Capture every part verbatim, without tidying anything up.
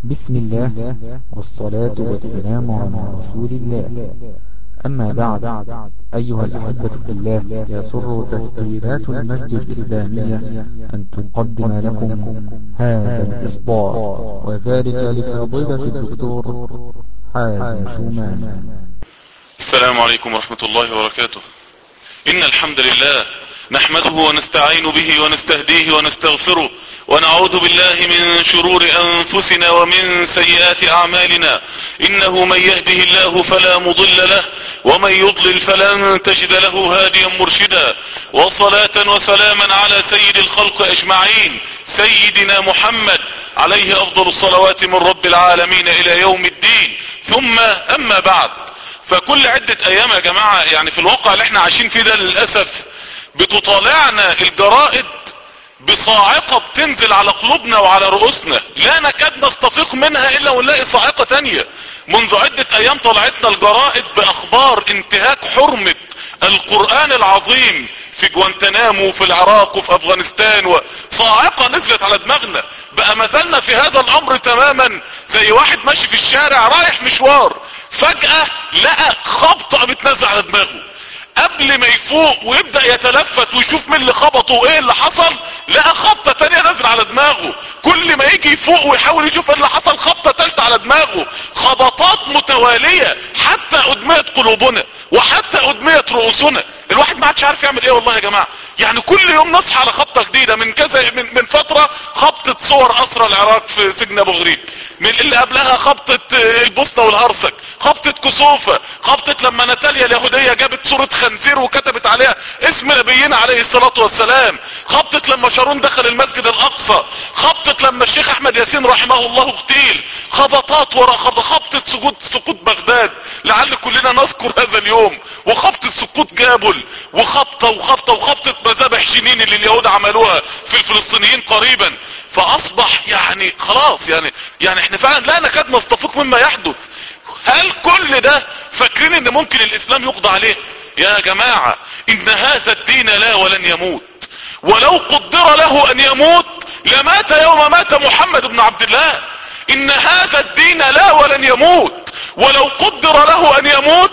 بسم الله والصلاة والسلام على رسول الله. أما بعد، أيها الأحبة في الله، يسر تسجيلات المسجد الإسلامية أن تقدم لكم هذا الإصدار، وذلك لفضيلة الدكتور حازم شومان. السلام عليكم ورحمة الله وبركاته. إن الحمد لله نحمده ونستعين به ونستهديه ونستغفره، ونعوذ بالله من شرور أنفسنا ومن سيئات أعمالنا. إنه من يهده الله فلا مضل له، ومن يضلل فلن تجد له هاديا مرشدا. وصلاة وسلاما على سيد الخلق أجمعين، سيدنا محمد عليه أفضل الصلوات من رب العالمين إلى يوم الدين. ثم أما بعد، فكل عدة أيام يا جماعة، يعني في الواقع اللي احنا عايشين فيه ده للأسف، بتطالعنا الجرائد بصاعقة بتنزل على قلوبنا وعلى رؤوسنا، لا نكاد نستفيق منها الا ونلاقي صاعقة تانية. منذ عدة ايام طلعتنا الجرائد باخبار انتهاك حرمة القرآن العظيم في جوانتنامو وفي العراق وفي افغانستان، وصاعقة نزلت على دماغنا. بقى مثلنا في هذا الامر تماما زي واحد ماشي في الشارع رايح مشوار، فجأة لقى خبطة بتنزل على دماغه، قبل ما يفوق ويبدأ يتلفت ويشوف مين اللي خبطه وايه اللي حصل، لقى خبطة تانية نازل على دماغه. كل ما يجي يفوق ويحاول يشوف ايه اللي حصل، خبطة تالتة على دماغه. خبطات متوالية حتى ادميت قلوبنا وحتى ادميت رؤوسنا. الواحد ما عادش عارف يعمل ايه والله يا جماعة. يعني كل يوم نصحى على خبطة جديدة. من كذا من, من فترة خبطة صور اسرى العراق في سجن ابو غريب، من اللي قبلها خبطة البوسنة والهرسك، خبطة كسوفة، خبطة لما ناتاليا اليهودية جابت صورة خنزير وكتبت عليها اسم نبينا عليه الصلاة والسلام، خبطة لما شارون دخل المسجد الاقصى، خبطة لما الشيخ احمد ياسين رحمه الله اغتيل. خبطات ورا خبطة، خبطة سقوط سقوط بغداد لعل كلنا نذكر هذا اليوم، وخبطة سقوط جابل، وخبطة وخبطة وخبطة مذابح جنين اللي اليهود عملوها في الفلسطينيين قريبا. فاصبح يعني خلاص، يعني يعني احنا فعلا لا نكاد نستفيق مما يحدث. هل كل ده فاكرين ان ممكن الاسلام يقضى عليه؟ يا جماعة، ان هذا الدين لا ولن يموت، ولو قدر له ان يموت لمات يوم مات محمد بن عبد الله. ان هذا الدين لا ولن يموت، ولو قدر له ان يموت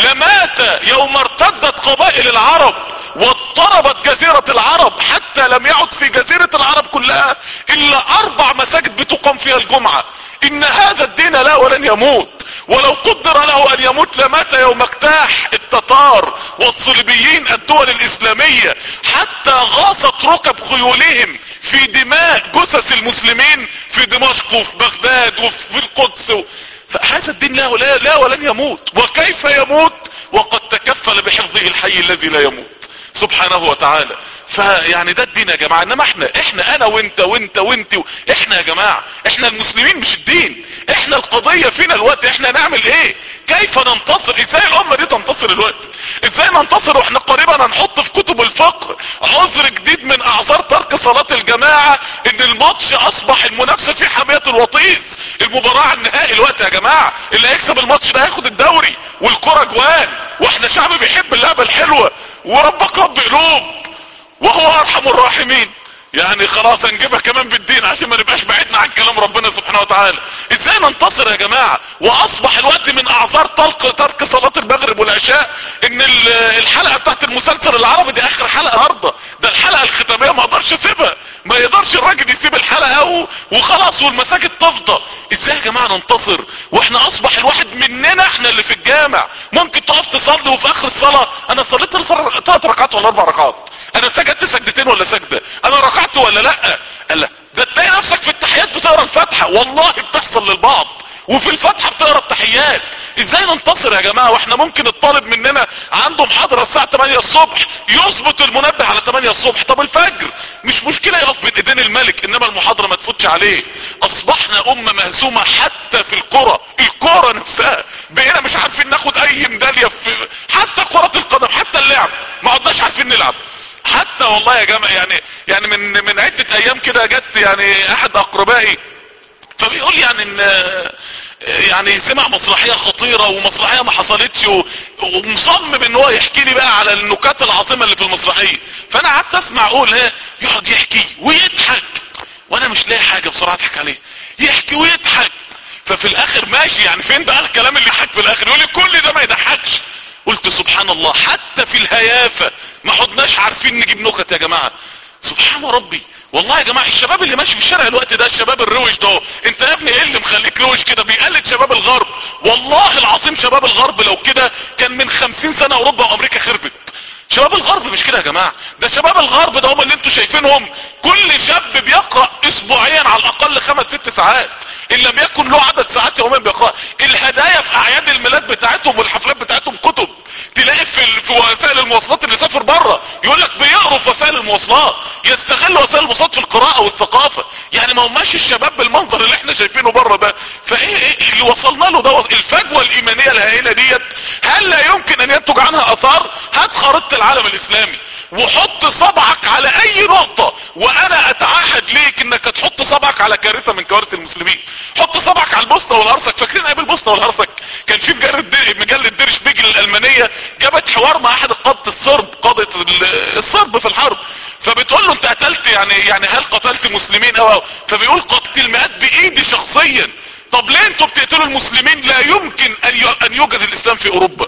لمات يوم ارتدت قبائل العرب واضطربت جزيرة العرب، حتى لم يعد في جزيرة العرب كلها الا اربع مساجد بتقام فيها الجمعة. ان هذا الدين لا ولن يموت، ولو قدر له ان يموت لمات يوم اجتاح التتار والصليبيين الدول الاسلامية، حتى غاصت ركب خيولهم في دماء جثث المسلمين في دمشق وفي بغداد وفي القدس. فهذا الدين لا, لا, لا ولن يموت. وكيف يموت وقد تكفل بحفظه الحي الذي لا يموت سبحانه وتعالى. فيعني ده الدين يا جماعة. انما احنا احنا انا وانت وانت وانت احنا يا جماعة، احنا المسلمين مش الدين. احنا القضية فينا الوقت، احنا نعمل ايه؟ كيف ننتصر؟ ازاي الامة دي تنتصر الوقت؟ ازاي ننتصر واحنا قريبا هنحط في كتب الفقه عذر جديد من اعذار ترك صلاة الجماعة، ان الماتش اصبح المنافسة في حامية الوطيس. المباراة النهائي الوقت يا جماعة، اللي هيكسب الماتش ده هياخد الدوري والكرة جوان، واحنا شعب بيحب اللعبة الحلوة، وربك رب قلوب وهو ارحم الراحمين. يعني خلاص هنجيبها كمان بالدين عشان ما نبقاش بعيدنا عن كلام ربنا سبحانه وتعالى. ازاي ننتصر يا جماعة؟ واصبح الوقت من اعذار ترك ترك صلاة المغرب والعشاء ان الحلقة بتاعت المسلسل العربي دي اخر حلقة هارده، ده الحلقة الختامية ما اقدرش اسيبها. ما يقدرش الراجل يسيب الحلقة وخلاص والمساجد تفضى. ازاي يا جماعة ننتصر واحنا اصبح الواحد مننا احنا اللي في الجامع ممكن تقف تصلي وفي اخر الصلاة انا صليت ثلاث ركعات ولا اربع ركعات، انا سجدت سجدتين ولا سجدة، انا ركعت ولا لا؟ لا، ده تلاقي نفسك في التحيات بتقرا الفاتحة، والله بتحصل للبعض، وفي الفاتحة بتقرا التحيات. ازاي ننتصر يا جماعة واحنا ممكن الطالب مننا عنده محاضرة الساعة تمانية الصبح يظبط المنبه على تمانية الصبح؟ طب الفجر مش مشكلة يقف بين ايدين الملك، انما المحاضرة ما تفوتش عليه. اصبحنا امة مهزومة حتى في الكرة، الكرة نفسها بقينا مش عارفين ناخد اي ميدالية في حتى كرة القدم، حتى اللعب ما عدناش عارفين نلعب حتى. والله يا جماعة يعني يعني من من عدة ايام كده جت يعني احد اقربائي فبيقول يعني ان يعني سمع مسرحية خطيرة ومسرحية ما حصلتش، ومصمم ان هو يحكي لي بقى على النكات العظيمة اللي في المسرحية. فانا قعدت اسمع اقول ايه، يقعد يحكي ويضحك وانا مش لاقي حاجة بصراحة اضحك عليه. يحكي ويضحك في الاخر ماشي، يعني فين بقى الكلام اللي يضحك في الاخر؟ يقول لي كل ده ما يضحكش. قلت سبحان الله، حتى في الهيافة ما حدناش عارفين نجيب نكت يا جماعة. سبحان ربي. والله يا جماعة الشباب اللي ماشي في الشارع الوقت ده، الشباب الروش ده، انت يا ابني ايه اللي مخليك روش كده؟ بيقلد شباب الغرب. والله العظيم شباب الغرب لو كده كان من خمسين سنة اوروبا وامريكا خربت. شباب الغرب مش كده يا جماعة، ده شباب الغرب ده هم اللي انتوا شايفينهم. كل شاب بيقرأ اسبوعيا على الاقل خمس ست ساعات، ان لم يكن له عدد ساعات يوميا بيقرأ. الهدايا في اعياد الميلاد بتاعتهم والحفلات بتاعتهم كتب. تلاقي في, في وسائل المواصلات اللي سافر بره يقول لك بيقروا في وسائل المواصلات، يستغلوا وسائل المواصلات في القراءة والثقافة. يعني ما هماش الشباب بالمنظر اللي احنا شايفينه بره ده. فايه ايه اللي وصلنا له ده؟ الفجوة الايمانية الهائلة ديت هل لا يمكن ان ينتج عنها اثار؟ هات خريطة العالم الاسلامي وحط صبعك على اي نقطة، وانا اتعهد ليك انك تحط صبعك على كارثة من كوارث المسلمين. حط صبعك على البوسنة والهرسك. فاكرين ايام البوسنة والهرسك كان في مجلة دير شبيجل الالمانية جابت حوار مع احد القادة الصرب، قادة الصرب في الحرب، فبتقول له انت قتلت يعني يعني هل قتلت مسلمين او او فبيقول قتلت المئات بايدي شخصيا. طب ليه انتوا بتقتلوا المسلمين؟ لا يمكن ان يوجد الاسلام في اوروبا،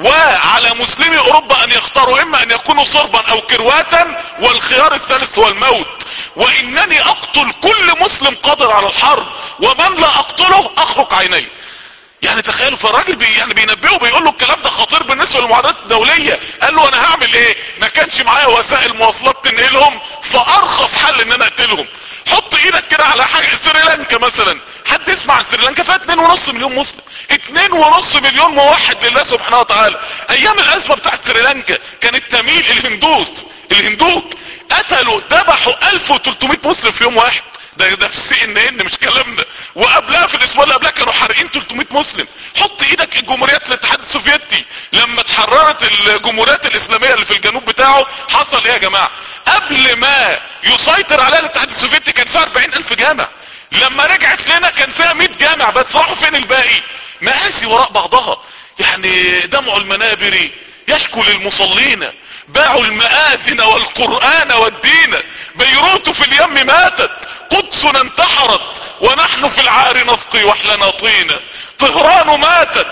وعلى مسلمي اوروبا ان يختاروا اما ان يكونوا صربا او كرواتا، والخيار الثالث هو الموت. وانني اقتل كل مسلم قادر على الحرب، ومن لا اقتله اخرق عينيه. يعني تخيلوا، فالراجل بي يعني بينبهه بيقول له الكلام ده خطير بالنسبه للمعاهدات الدوليه. قال له انا هعمل ايه؟ ما كانش معايا وسائل مواصلات تنقلهم، فارخص حل ان انا اقتلهم. حط ايدك كده على حاجه سريلانكا مثلا. حد يسمع عن سريلانكا؟ فيها اتنين ونص مليون مسلم، اتنين ونص مليون موحد لله سبحانه وتعالى. ايام الازمه بتاعت سريلانكا كان التميل الهندوس الهندوك قتلوا ذبحوا الف وتلتمية مسلم في يوم واحد. ده ده في سي ان ان مش كلامنا. وقبلها في الاسبوع اللي قبلها كانوا حارقين تلتمية مسلم. حط ايدك الجمهوريات الاتحاد السوفيتي لما اتحررت الجمهوريات الاسلاميه اللي في الجنوب بتاعه حصل ايه يا جماعه؟ قبل ما يسيطر عليها الاتحاد السوفيتي كان فيها اربعين الف جامع. لما رجعت لنا كان فيها مية جامع بس. راحوا فين الباقي؟ مآسي وراء بعضها. يعني دمع المنابر يشكو للمصلين، باعوا المآذن والقرآن والدين. بيروت في اليم ماتت، قدسنا انتحرت، ونحن في العار نسقي وحلنا طينا. طهران ماتت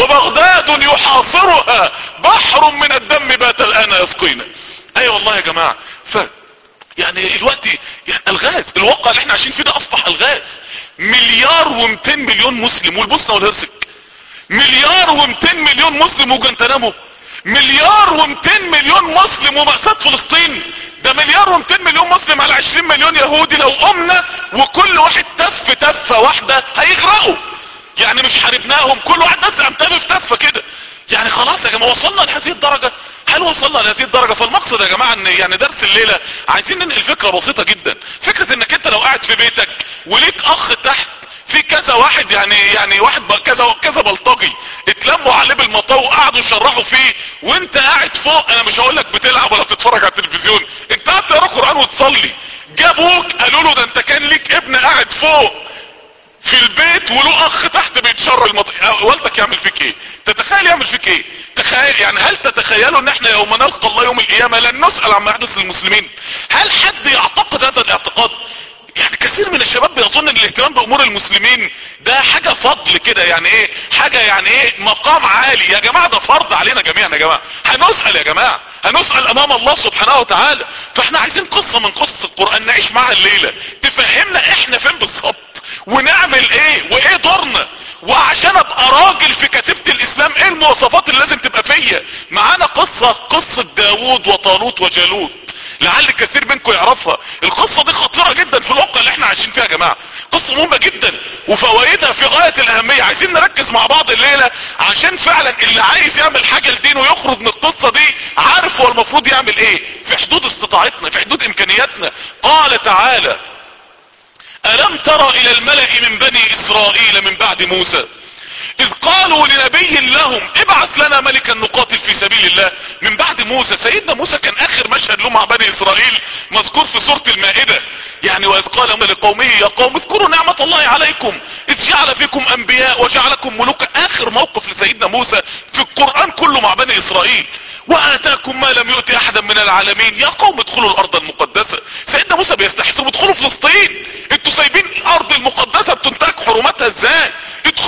وبغداد يحاصرها، بحر من الدم بات الآن يسقينا. اي أيوة والله يا جماعة. ف يعني الوقت يعني الغاز، الواقع اللي احنا عايشين فيه ده اصبح الغاز. مليار ومتين مليون مسلم، والبوسنة والهرسك مليار ومتين مليون مسلم وجنتنامو مليار ومتين مليون مسلم، ومأساة فلسطين ده مليار ومتين مليون مسلم على عشرين مليون يهودي. لو قمنا وكل واحد تف تفة واحدة هيغرقوا. يعني مش حاربناهم، كل واحد بس قام تف تفة كده. يعني خلاص يا جماعة وصلنا لهذه الدرجة. هل وصلنا لهذه الدرجة؟ فالمقصد يا جماعة ان يعني درس الليلة عايزين ننقل فكرة بسيطة جدا. فكرة انك انت لو قاعد في بيتك وليك اخ تحت في كذا واحد، يعني يعني واحد كذا كذا بلطجي اتلموا عليه بالمطاو وقعدوا يشرحوا فيه، وانت قاعد فوق. انا مش هقول لك بتلعب ولا بتتفرج على التلفزيون، انت قاعد تقرا قران وتصلي. جابوك قالوا له ده انت كان ليك ابن قاعد فوق في البيت وله اخ تحت بيتشر المطاو، والدك يعمل فيك ايه؟ تتخيل يعمل فيك ايه؟ تخيل يعني. هل تتخيلوا ان احنا يوم نلقى الله يوم القيامه لن نسال عما يحدث للمسلمين؟ هل حد يعتقد هذا الاعتقاد؟ يعني كثير من الشباب بيظن ان الاهتمام بامور المسلمين ده حاجة فضل كده، يعني ايه حاجة، يعني ايه مقام عالي. يا جماعة ده فرض علينا جميعا يا جماعة. هنسأل يا جماعة، هنسأل امام الله سبحانه وتعالى. فاحنا عايزين قصة من قصص القرآن نعيش معها الليلة تفهمنا احنا فين بالظبط ونعمل ايه وايه دورنا. وعشان ابقى راجل في كتيبة الاسلام ايه المواصفات اللي لازم تبقى فيا. معانا قصة قصة داوود وطالوت وجالوت، لعل كثير منكم يعرفها. القصة دي خطيرة جدا في الواقع اللي احنا عايشين فيها يا جماعة. قصة مهمة جدا وفوائدها في غاية الاهمية. عايزين نركز مع بعض الليلة عشان فعلا اللي عايز يعمل حاجة لدينه يخرج من القصة دي عارف هو المفروض يعمل ايه في حدود استطاعتنا، في حدود امكانياتنا. قال تعالى: ألم تر إلى الملأ من بني إسرائيل من بعد موسى إذ قالوا لنبي لهم ابعث لنا ملكا نقاتل في سبيل الله. من بعد موسى، سيدنا موسى كان آخر مشهد له مع بني إسرائيل مذكور في سورة المائدة. يعني وإذ قال لقومه يا قوم اذكروا نعمة الله عليكم إذ جعل فيكم أنبياء وجعلكم ملوكا. آخر موقف لسيدنا موسى في القرآن كله مع بني إسرائيل. وآتاكم ما لم يؤت أحدا من العالمين يا قوم ادخلوا الأرض المقدسة. سيدنا موسى بيستحسبوا ادخلوا فلسطين، انتوا سايبين الأرض المقدسة بتنتهك حرماتها ازاي؟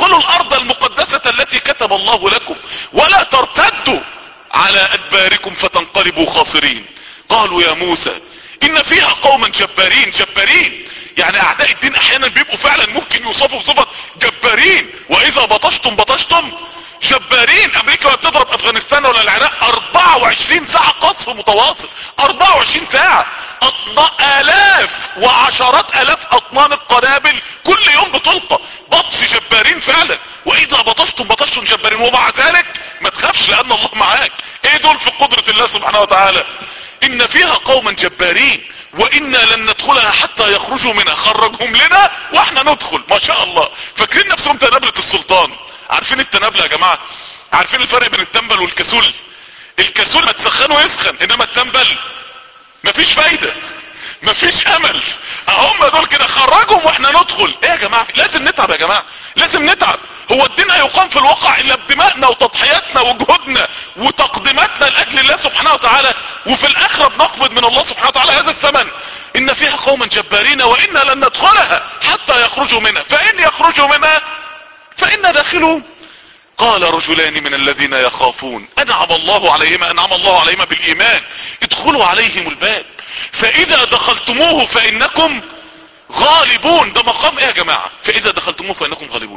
ادخلوا الارض المقدسة التي كتب الله لكم ولا ترتدوا على ادباركم فتنقلبوا خاسرين. قالوا يا موسى ان فيها قوما جبارين. جبارين يعني اعداء الدين احيانا بيبقوا فعلا ممكن يوصفوا بصفة جبارين، واذا بطشتم بطشتم جبارين. امريكا وهي بتضرب افغانستان ولا العراق اربعة وعشرين ساعة قصف متواصل، اربعة وعشرين ساعة، الاف وعشرات الاف اطنان القنابل كل يوم بتلقى. بطش جبارين فعلا، واذا بطشتم بطشتم جبارين، ومع ذلك ما تخافش لان الله معاك. ايه دول في قدرة الله سبحانه وتعالى. ان فيها قوما جبارين وانا لن ندخلها حتى يخرجوا منها. خرجهم لنا واحنا ندخل. ما شاء الله. فاكرين نفسهم تنابلة السلطان. عارفين التنابلة يا جماعة؟ عارفين الفرق بين التنبل والكسول؟ الكسول هتسخنه يسخن، انما التنبل مفيش فايدة، مفيش امل. اهم دول كده خرجهم واحنا ندخل. ايه يا جماعة؟ لازم نتعب يا جماعة، لازم نتعب. هو الدين هيقام في الواقع الا بدمائنا وتضحياتنا وجهودنا وتقديماتنا لاجل الله سبحانه وتعالى، وفي الاخرة بنقبض من الله سبحانه وتعالى هذا الثمن. ان فيها قوما جبارين وانا لن ندخلها حتى يخرجوا منها، فان يخرجوا منها فإنا داخلون. قال رجلان من الذين يخافون انعم الله عليهما انعم الله عليهما بالايمان ادخلوا عليهم الباب فاذا دخلتموه فانكم غالبون. ده مقام ايه يا جماعة؟ فاذا دخلتموه فانكم غالبون.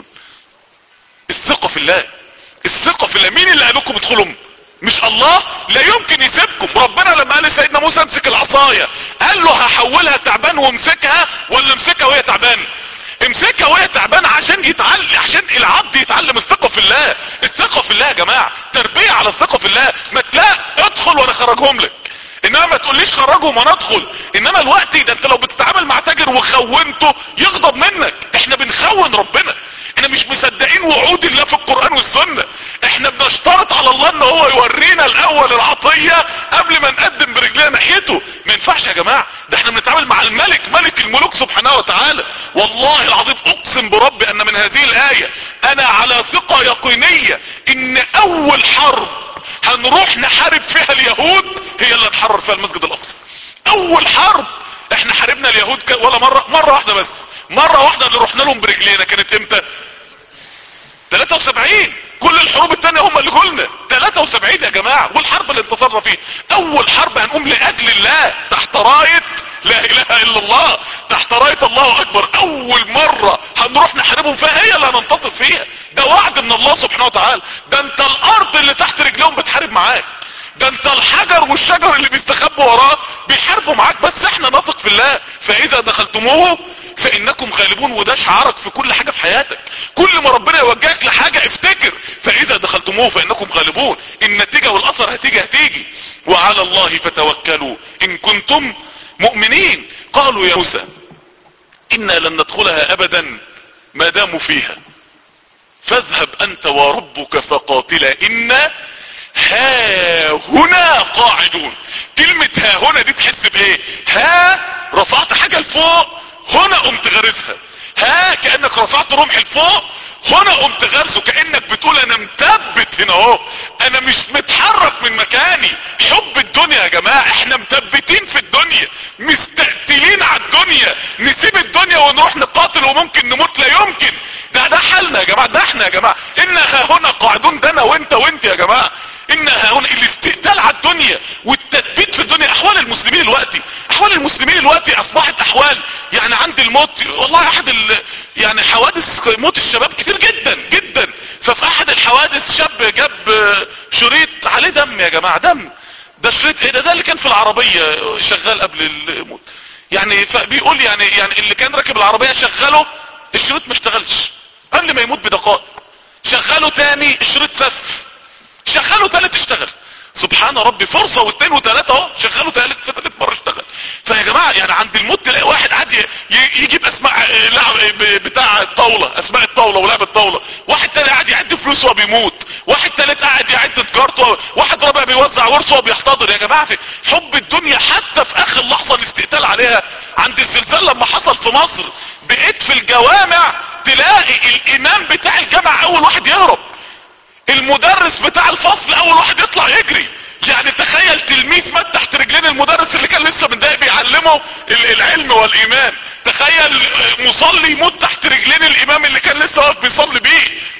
الثقة في الله، الثقة في الله. مين اللي قال لكم ادخلوا؟ مش الله. لا يمكن يسيبكم. ربنا لما قال لسيدنا موسى امسك العصاية قال له هحولها تعبان وامسكها ولا امسكها وهي تعبان؟ امسكها وهي تعبانه عشان يتعلم، عشان العبد يتعلم الثقه في الله. الثقه في الله يا جماعه تربيه على الثقه في الله. ما تلاقي ادخل وانا خرجهم لك، انما ما تقوليش خرجهم وانا ادخل. انما الوقت ده انت لو بتتعامل مع تاجر وخونته يغضب منك. احنا بنخون ربنا، احنا مش مصدقين وعود الله في القرآن والسنة. احنا بنشترط على الله ان هو يورينا الاول العطية قبل ما نقدم برجلنا ناحيته. ما ينفعش يا جماعة، ده احنا بنتعامل مع الملك، ملك الملوك سبحانه وتعالى. والله العظيم اقسم بربي ان من هذه الاية انا على ثقة يقينية ان اول حرب هنروح نحارب فيها اليهود هي اللي نحرر فيها المسجد الاقصى. اول حرب احنا حاربنا اليهود ولا مرة، مرة واحدة بس. مرة واحدة اللي رحنا لهم برجلينا كانت امتى؟ ثلاثة وسبعين. كل الحروب التانية هم اللي قلنا ثلاثة وسبعين يا جماعة، والحرب اللي انتصرنا فيه اول حرب هنقوم لاجل الله تحت راية لا اله الا الله، تحت راية الله اكبر. اول مرة هنروح نحاربهم فيها هي اللي هننتصر فيها. ده وعد من الله سبحانه وتعالى. ده انت الارض اللي تحت رجلهم بتحارب معاك، ده انت الحجر والشجر اللي بيستخبوا وراه بيحاربوا معاك. بس احنا نثق في الله فاذا دخلتموه فانكم غالبون. وده شعارك في كل حاجة في حياتك. كل ما ربنا يوجهك لحاجة افتكر فاذا دخلتموه فانكم غالبون. النتيجة والاثر هتيجي هتيجي. وعلى الله فتوكلوا ان كنتم مؤمنين. قالوا يا موسى انا لن ندخلها ابدا ما داموا فيها فاذهب انت وربك فقاتلا انا ها هنا قاعدون. كلمة ها هنا دي تحس بايه؟ ها رفعت حاجة لفوق، هنا قمت غرزها. ها كأنك رفعت رمح لفوق، هنا قمت غرزه. كأنك بتقول انا مثبت هنا اهو، انا مش متحرك من مكاني. حب الدنيا يا جماعة، احنا مثبتين في الدنيا، مستقتلين على الدنيا. نسيب الدنيا ونروح نقاتل وممكن نموت؟ لا يمكن. ده ده حالنا يا جماعة، ده احنا يا جماعة. ان ها هنا قاعدون، ده انا وانت وانت يا جماعة. ان ها هنا الاستقتال على الدنيا والتثبيت في الدنيا. احوال المسلمين الوقتي، احوال المسلمين الوقتي اصبحت احوال يعني عند الموت. والله احد ال... يعني حوادث موت الشباب كتير جدا جدا. ففي احد الحوادث شاب جاب شريط عليه دم يا جماعة، دم. ده شريط ايه ده؟ ده اللي كان في العربية شغال قبل الموت يعني. فبيقول يعني يعني اللي كان راكب العربية شغله الشريط ما اشتغلش قبل ما يموت بدقائق. شغله تاني الشريط سف، شغله تالت اشتغل. سبحان ربي، فرصة واثنين وثلاثة اهو، شغله تالت في ثالث مرة اشتغل. فيا جماعة يعني عند الموت تلاقي واحد قاعد يجيب اسماء لعب بتاع الطاولة، اسماء الطاولة ولعب الطاولة. واحد تاني قاعد يعد فلوس وهو بيموت. واحد تالت قاعد يعد تجارته. واحد رابع بيوزع ورثه وهو بيحتضر. يا جماعة في حب الدنيا حتى في اخر لحظة الاستقتال عليها. عند الزلزال لما حصل في مصر بقيت في الجوامع تلاقي الامام بتاع الجامع اول واحد يهرب، المدرس بتاع الفصل اول واحد يطلع يجري. يعني تخيل تلميذ مات تحت رجلين المدرس اللي كان لسه من دقايق بيعلمه العلم والايمان. تخيل مصلي يموت تحت رجلين الامام اللي كان لسه واقف بيصلي بيه.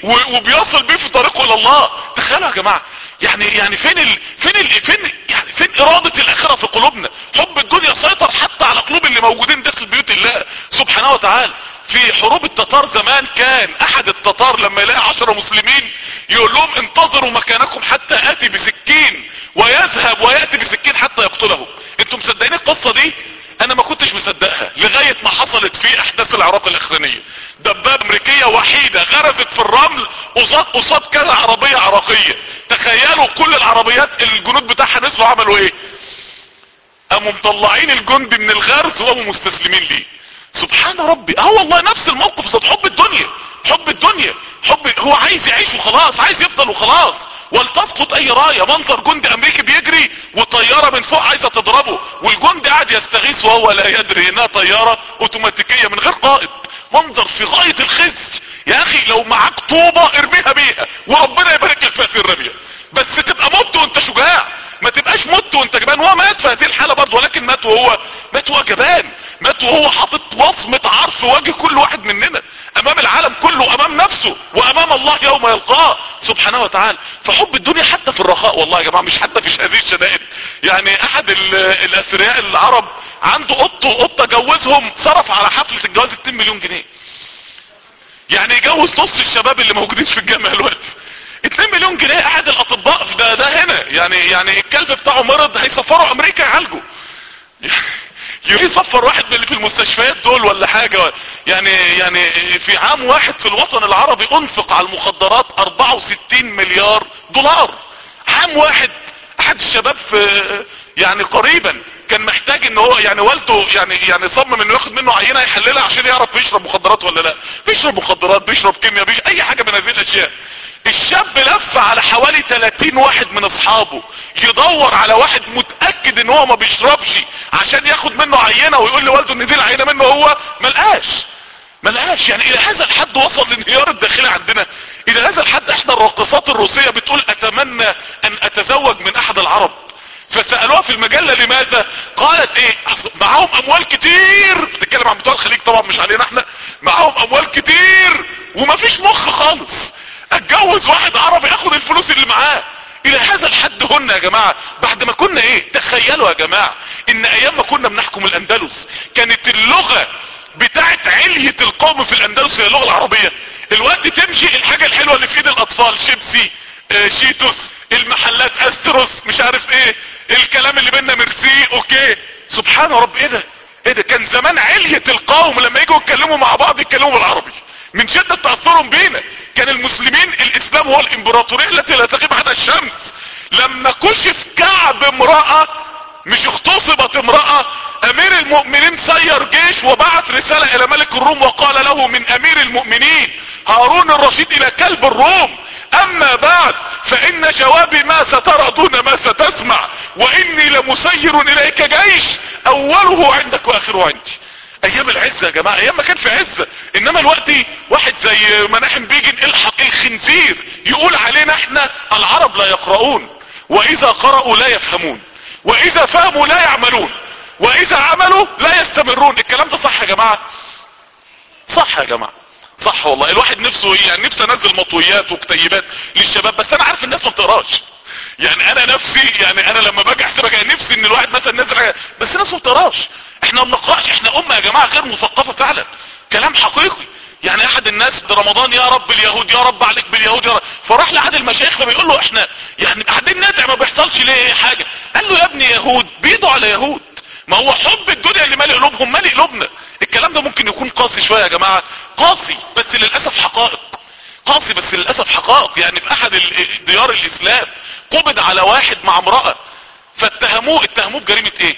وبيصل بيه في طريقه الى الله. تخيلوا يا جماعة، يعني يعني فين ال... فين ال... فين يعني فين ارادة الاخرة في قلوبنا؟ حب الدنيا سيطر حتى على قلوب اللي موجودين داخل بيوت الله سبحانه وتعالى. في حروب التتار زمان كان احد التتار لما يلاقي عشرة مسلمين يقول لهم انتظروا مكانكم حتى اتي بسكين، ويذهب ويأتي بسكين حتى يقتله. انتم مصدقين القصة دي؟ انا ما كنتش مصدقها لغاية ما حصلت في احداث العراق الاخرانية. دبابة امريكية وحيدة غرزت في الرمل قصاد قصاد كذا عربية عراقية. تخيلوا كل العربيات الجنود بتاعها نزلوا عملوا ايه؟ قاموا مطلعين الجندي من الغرز وقاموا مستسلمين ليه. سبحان ربي. اه والله نفس الموقف صد حب الدنيا. حب الدنيا حب، هو عايز يعيش وخلاص، عايز يفضل وخلاص، ولتسقط اي راية. منظر جندي امريكي بيجري وطيارة من فوق عايزة تضربه، والجندي قاعد يستغيث وهو لا يدري انها طيارة اوتوماتيكية من غير قائد. منظر في غاية الخزي. يا اخي لو معاك طوبة ارميها بيها وربنا يبارك لك في هذه الرمية، بس تبقى مت وانت شجاع، ما تبقاش مت وانت جبان. هو مات في هذه الحالة برضه، ولكن مات وهو مات وهو جبان، مات وهو حاطط وصمة عار في وجه كل واحد مننا امام العالم كله، امام نفسه وامام الله يوم يلقاه سبحانه وتعالى. فحب الدنيا حتى في الرخاء والله يا جماعة، مش حتى في هذه الشدائد. يعني احد الاثرياء العرب عنده قطه وقطه جوزهم، صرف على حفلة الجواز اتنين مليون جنيه. يعني يجوز نص الشباب اللي موجودين في الجامعة دلوقتي. اتنين مليون جنيه. احد الاطباء ده ده هنا يعني يعني الكلب بتاعه مرض هيسفره امريكا يعالجه. يسفر واحد من اللي في المستشفيات دول ولا حاجة. يعني يعني في عام واحد في الوطن العربي انفق على المخدرات اربعة وستين مليار دولار. عام واحد. احد الشباب في يعني قريبا كان محتاج ان هو يعني والده يعني يعني صمم انه ياخد منه عينة يحللها عشان يعرف بيشرب مخدرات ولا لا. بيشرب مخدرات، بيشرب كيمياء، بيشرب اي حاجة من هذه الاشياء. الشاب لف على حوالي تلاتين واحد من اصحابه يدور على واحد متأكد ان هو ما بيشربش عشان ياخد منه عينة ويقول لوالده ان دي العينة منه، هو ملقاش ملقاش. يعني الى هذا الحد وصل الانهيار الداخلي عندنا. الى هذا الحد احنا الراقصات الروسية بتقول اتمنى ان اتزوج من احد العرب. فسألوها في المجلة لماذا؟ قالت ايه؟ معاهم اموال كتير، بتتكلم عن بتوع الخليج طبعا مش علينا احنا. معاهم اموال كتير ومفيش مخ خالص. اتجوز واحد عربي اخد الفلوس اللي معاه. الى هذا الحد هن يا جماعة. بعد ما كنا ايه؟ تخيلوا يا جماعة ان ايام ما كنا بنحكم الاندلس كانت اللغة بتاعت علية القوم في الاندلس هي اللغة العربية. الوقت تمشي الحاجة الحلوة اللي في ايد الاطفال شيبسي، آه شيتوس، المحلات استروس، مش عارف ايه الكلام اللي بينا، ميرسي، اوكي. سبحان رب. ايه ده ايه ده كان زمان علية القوم لما يجوا يتكلموا مع بعض يتكلموا بالعربي من شدة تأثرهم بينا. كان المسلمين الاسلام هو الامبراطورية التي لا تغيب عنها الشمس. لما كشف كعب امرأة، مش اغتصبت امرأة، امير المؤمنين سير جيش وبعت رسالة الى ملك الروم وقال له من امير المؤمنين هارون الرشيد الى كلب الروم اما بعد فان جوابي ما سترى دون ما ستسمع، واني لمسير اليك جيش اوله عندك واخره عندي. ايام العزة يا جماعة، ايام ما كان في عزة. انما الوقت واحد زي مناحم بيجن الحق الخنزير يقول علينا احنا العرب لا يقرؤون، واذا قرأوا لا يفهمون، واذا فهموا لا يعملون، واذا عملوا لا يستمرون. الكلام ده صح يا جماعة؟ صح يا جماعة، صح والله. الواحد نفسه يعني نفسه انزل مطويات وكتيبات للشباب، بس انا عارف الناس ما بتقراش. يعني انا نفسي يعني انا لما باجي احسبها كان نفسي ان الواحد مثلا نزل حاجة، بس الناس ما بتقراش. احنا ما بنقراش، احنا امة يا جماعة غير مثقفة فعلا. كلام حقيقي. يعني احد الناس في رمضان يا رب اليهود، يا رب عليك باليهود يا رب، فراح لأحد المشايخ فبيقول له احنا يعني قاعدين ندعي ما بيحصلش ليه حاجة. قال له يا ابني يهود بيدوا على يهود، ما هو حب الدنيا اللي مالي قلوبهم مالي قلوبنا. الكلام ده ممكن يكون قاسي شوية يا جماعة، قاسي بس للأسف حقائق، قاسي بس للأسف حقائق. يعني في احد ديار الاسلام قبض على واحد مع امرأة فاتهموه اتهموه بجريمة ايه؟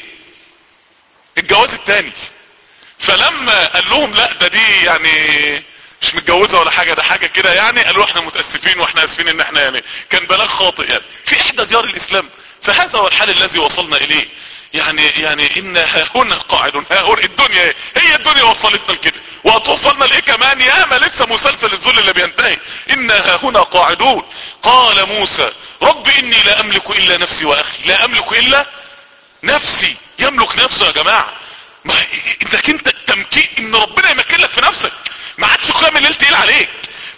الجواز التاني. فلما قال لهم لا ده دي يعني مش متجوزة ولا حاجة، ده حاجة كده يعني، قالوا احنا متأسفين واحنا اسفين ان احنا يعني كان بلاغ خاطئ يعني في احدى ديار الاسلام. فهذا هو الحال الذي وصلنا اليه. يعني يعني ان ها هنا قاعد ها هنا الدنيا ايه؟ هي الدنيا وصلتنا لكده، وهتوصلنا لايه كمان؟ ياما لسه مسلسل الذل اللي بينتهي. ان ها هنا قاعدون. قال موسى رب اني لا املك الا نفسي واخي، لا املك الا نفسي. يملك نفسه يا جماعة. ما انك انت التمكين ان ربنا يمكن لك في نفسك، ما عادش قيام الليل تقيل عليك،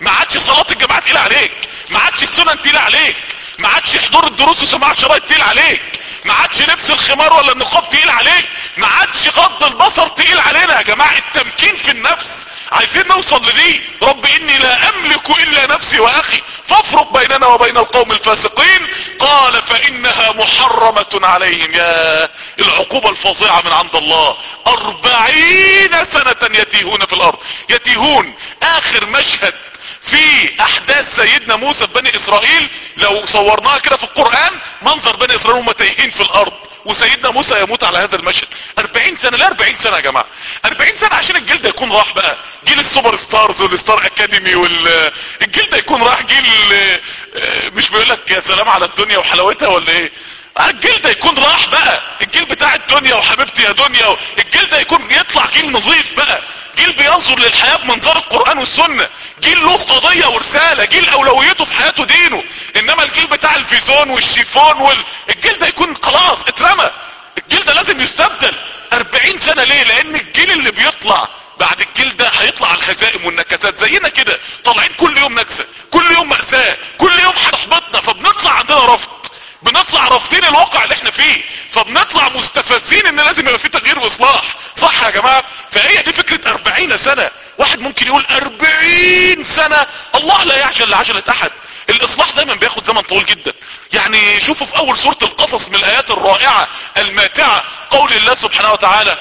ما عادش صلاة الجماعة تقيلة عليك، ما عادش السنن تقيلة عليك، ما عادش حضور الدروس وسماع الشرايط تقيل عليك، ما عادش لبس الخمار ولا النقاب تقيل عليك، ما عادش غض البصر تقيل علينا يا جماعة. التمكين في النفس عايزين نوصل لدي. رب اني لا املك الا نفسي واخي فافرق بيننا وبين القوم الفاسقين. قال فانها محرمة عليهم. يا العقوبة الفظيعة من عند الله. اربعين سنة يتيهون في الارض. يتيهون اخر مشهد في احداث سيدنا موسى في بني اسرائيل لو صورناها كده في القرآن، منظر بني اسرائيل هم تايهين في الارض وسيدنا موسى يموت على هذا المشهد. اربعين سنة. لا اربعين سنة يا جماعة، اربعين سنة عشان الجيل ده يكون راح بقى، جيل السوبر ستارز والستار اكاديمي والجيل ده يكون راح، جيل مش بيقولك يا سلام على الدنيا وحلاوتها ولا ايه، الجيل ده يكون راح بقى، الجيل بتاع الدنيا وحبيبتي يا دنيا، الجيل ده يكون يطلع جيل نظيف بقى، جيل بينظر للحياة بمنظار القرآن والسنة، جيل له قضية ورسالة، جيل اولويته في حياته دينه. انما الجيل بتاع الفيزون والشيفون وال... الجيل ده يكون خلاص اترمى، الجيل ده لازم يستبدل. اربعين سنة ليه؟ لان الجيل اللي بيطلع بعد الجيل ده هيطلع على الهزائم والنكسات زينا كده، طالعين كل يوم نكسة، كل يوم مأساة، كل يوم هتحبطنا، فبنطلع عندنا رفض، بنطلع رافضين الواقع اللي احنا فيه، فبنطلع مستفزين ان لازم يبقى فيه تغيير واصلاح. صح يا جماعة؟ فهي دي فكرة اربعين سنة. واحد ممكن يقول اربعين سنة، الله لا يعجل لعجلة احد. الاصلاح دايما بياخد زمن طويل جدا. يعني شوفوا في اول سورة القصص من الايات الرائعة الماتعة قول الله سبحانه وتعالى: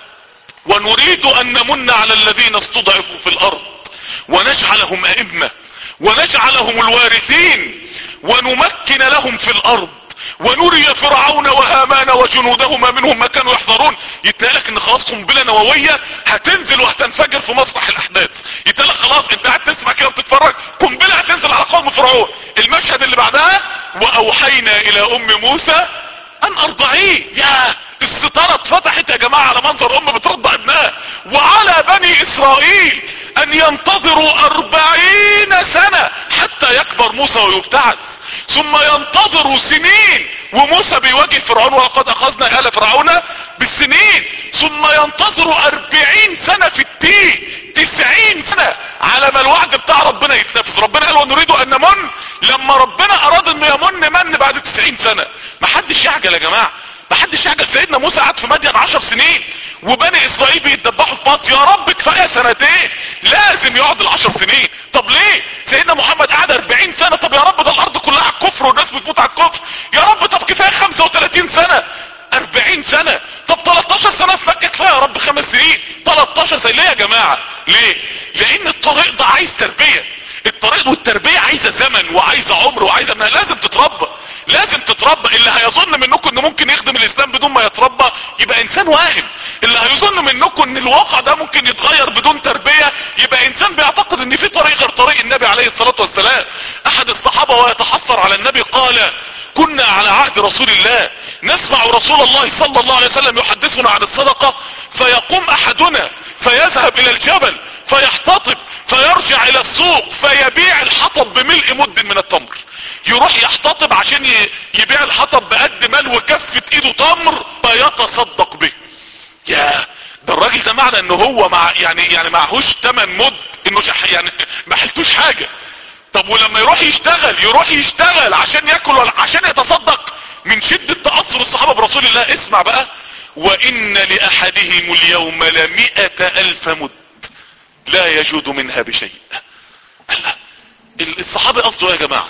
ونريد ان نمن على الذين استضعفوا في الارض ونجعلهم ائمة ونجعلهم الوارثين ونمكن لهم في الارض ونري فرعون وهامان وجنودهما منهم ما كانوا يحذرون. يتقالك ان خلاص قنبلة نووية هتنزل وهتنفجر في مسرح الاحداث، يتقالك خلاص انت قاعد تسمع كده وتتفرج قنبلة هتنزل على قوم فرعون. المشهد اللي بعدها: واوحينا الى ام موسى ان ارضعيه. يا الستارة اتفتحت يا جماعة على منظر ام بترضع ابنها. وعلى بني اسرائيل ان ينتظروا اربعين سنة حتى يكبر موسى ويبتعث، ثم ينتظروا سنين وموسى بيواجه فرعون ولقد اخذنا آل فرعون بالسنين، ثم ينتظروا اربعين سنة في التيه، تسعين سنة على ما الوعد بتاع ربنا يتنفذ. ربنا قال ونريد ان نمن، لما ربنا اراد انه يمن من بعد تسعين سنة. محدش يعجل يا جماعة، محدش يعجل. سيدنا موسى قعد في مدين عشر سنين وبني اسرائيل بيتدبحوا في بط. يا رب كفاية سنتين، لازم يقعد العشر سنين. طب ليه؟ سيدنا محمد قعد اربعين سنة. طب يا رب ده الارض كلها على الكفر والناس بتموت على الكفر. يا رب طب كفاية خمسة وثلاثين سنة. اربعين سنة. طب تلتاشر سنة في مكة كفاية يا رب خمس سنين. تلتاشر سنة. ليه يا جماعة؟ ليه؟ لان الطريق ده عايز تربية. الطريق والتربية عايزة زمن وعايزة عمر وعايزة انها لازم تتربى، لازم تتربى. اللي هيظن منكم انه ممكن يخدم الاسلام بدون ما يتربى يبقى انسان واهم. اللي هيظن منكم ان الواقع ده ممكن يتغير بدون تربية يبقى انسان بيعتقد ان في طريق غير طريق النبي عليه الصلاة والسلام. احد الصحابة ويتحسر على النبي قال: كنا على عهد رسول الله نسمع رسول الله صلى الله عليه وسلم يحدثنا عن الصدقة، فيقوم احدنا فيذهب الى الجبل فيحتطب فيرجع الى السوق فيبيع الحطب بملء مد من التمر. يروح يحتطب عشان يبيع الحطب بقد مال وكفة ايده تمر فيتصدق به. يا ده الراجل ده معنى انه هو مع يعني يعني معهوش تمن مد، انه شح يعني ما حلتوش حاجة. طب ولما يروح يشتغل يروح يشتغل عشان ياكل ولا عشان يتصدق؟ من شدة تأثر الصحابة برسول الله اسمع بقى: وان لاحدهم اليوم لمئة الف مد لا يجود منها بشيء. الله، الصحابي قصده يا جماعة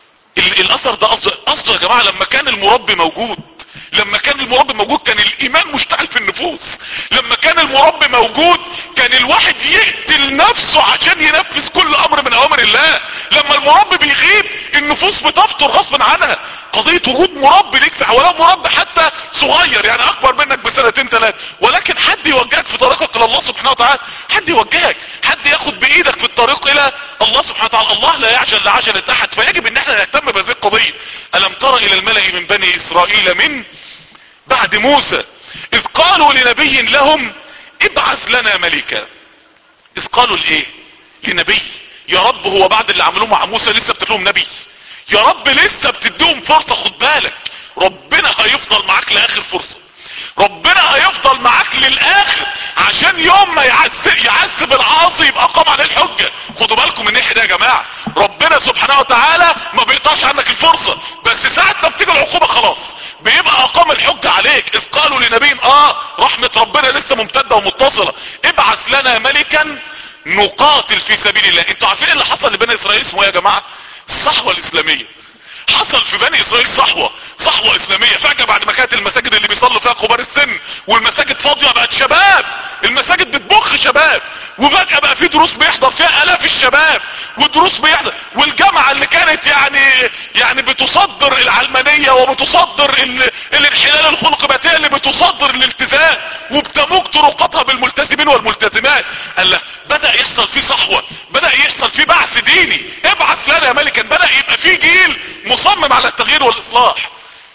الاثر ده قصده قصده يا جماعة لما كان المربي موجود، لما كان المربي موجود كان الايمان مشتعل في النفوس. لما كان المربي موجود كان الواحد يقتل نفسه عشان ينفذ كل امر من اوامر الله. لما المربي بيغيب النفوس بتفطر غصبا عنها. قضية وجود مربي ليك ولو مربي حتى صغير يعني اكبر منك بسنتين ثلاثة، ولكن حد يوجهك في طريقك الى الله سبحانه وتعالى، حد يوجهك، حد ياخد بايدك في الطريق الى الله سبحانه وتعالى. الله لا يعجل لعجلة احد، فيجب ان احنا نهتم بهذه القضية. الم تر الى الملأ من بني اسرائيل من بعد موسى اذ قالوا لنبي لهم ابعث لنا ملكا. اذ قالوا لايه؟ لنبي. يا رب هو بعد اللي عملوه مع موسى لسه بتدلهم نبي؟ يا رب لسه بتديهم فرصة. خد بالك ربنا هيفضل معاك لاخر فرصة، ربنا هيفضل معاك للاخر عشان يوم ما يعذب, يعذب العاصي يبقى قام عليه الحجة. خدوا بالكم من الناحية ده يا جماعة. ربنا سبحانه وتعالى ما بيقطعش عنك الفرصة، بس ساعة ما بتيجي العقوبة خلاص بيبقى اقام الحجة عليك. اذ قالوا لنبي اه رحمة ربنا لسه ممتدة ومتصلة، ابعث لنا ملكا نقاتل في سبيل الله. انتوا عارفين اللي حصل لبني اسرائيل اسمه ايه يا جماعة؟ الصحوة الاسلامية. حصل في بني اسرائيل صحوة صحوة اسلامية فجأة، بعد ما كانت المساجد اللي بيصلوا فيها كبار السن والمساجد فاضية بقت شباب، المساجد بتبخ شباب، وفجأة بقى في دروس بيحضر فيها الاف الشباب، ودروس بيحضر، والجامعة اللي كانت يعني يعني بتصدر العلمانية وبتصدر ال... الانحلال الخلقي بقت هي اللي بتصدر الالتزام وبتموج طرقاتها بالملتزمين والملتزمات. قال له بدأ يحصل فيه صحوة، بدأ يحصل فيه بعث ديني. ابعث لنا ملكا، بدأ يبقى فيه جيل مصمم على التغيير والاصلاح.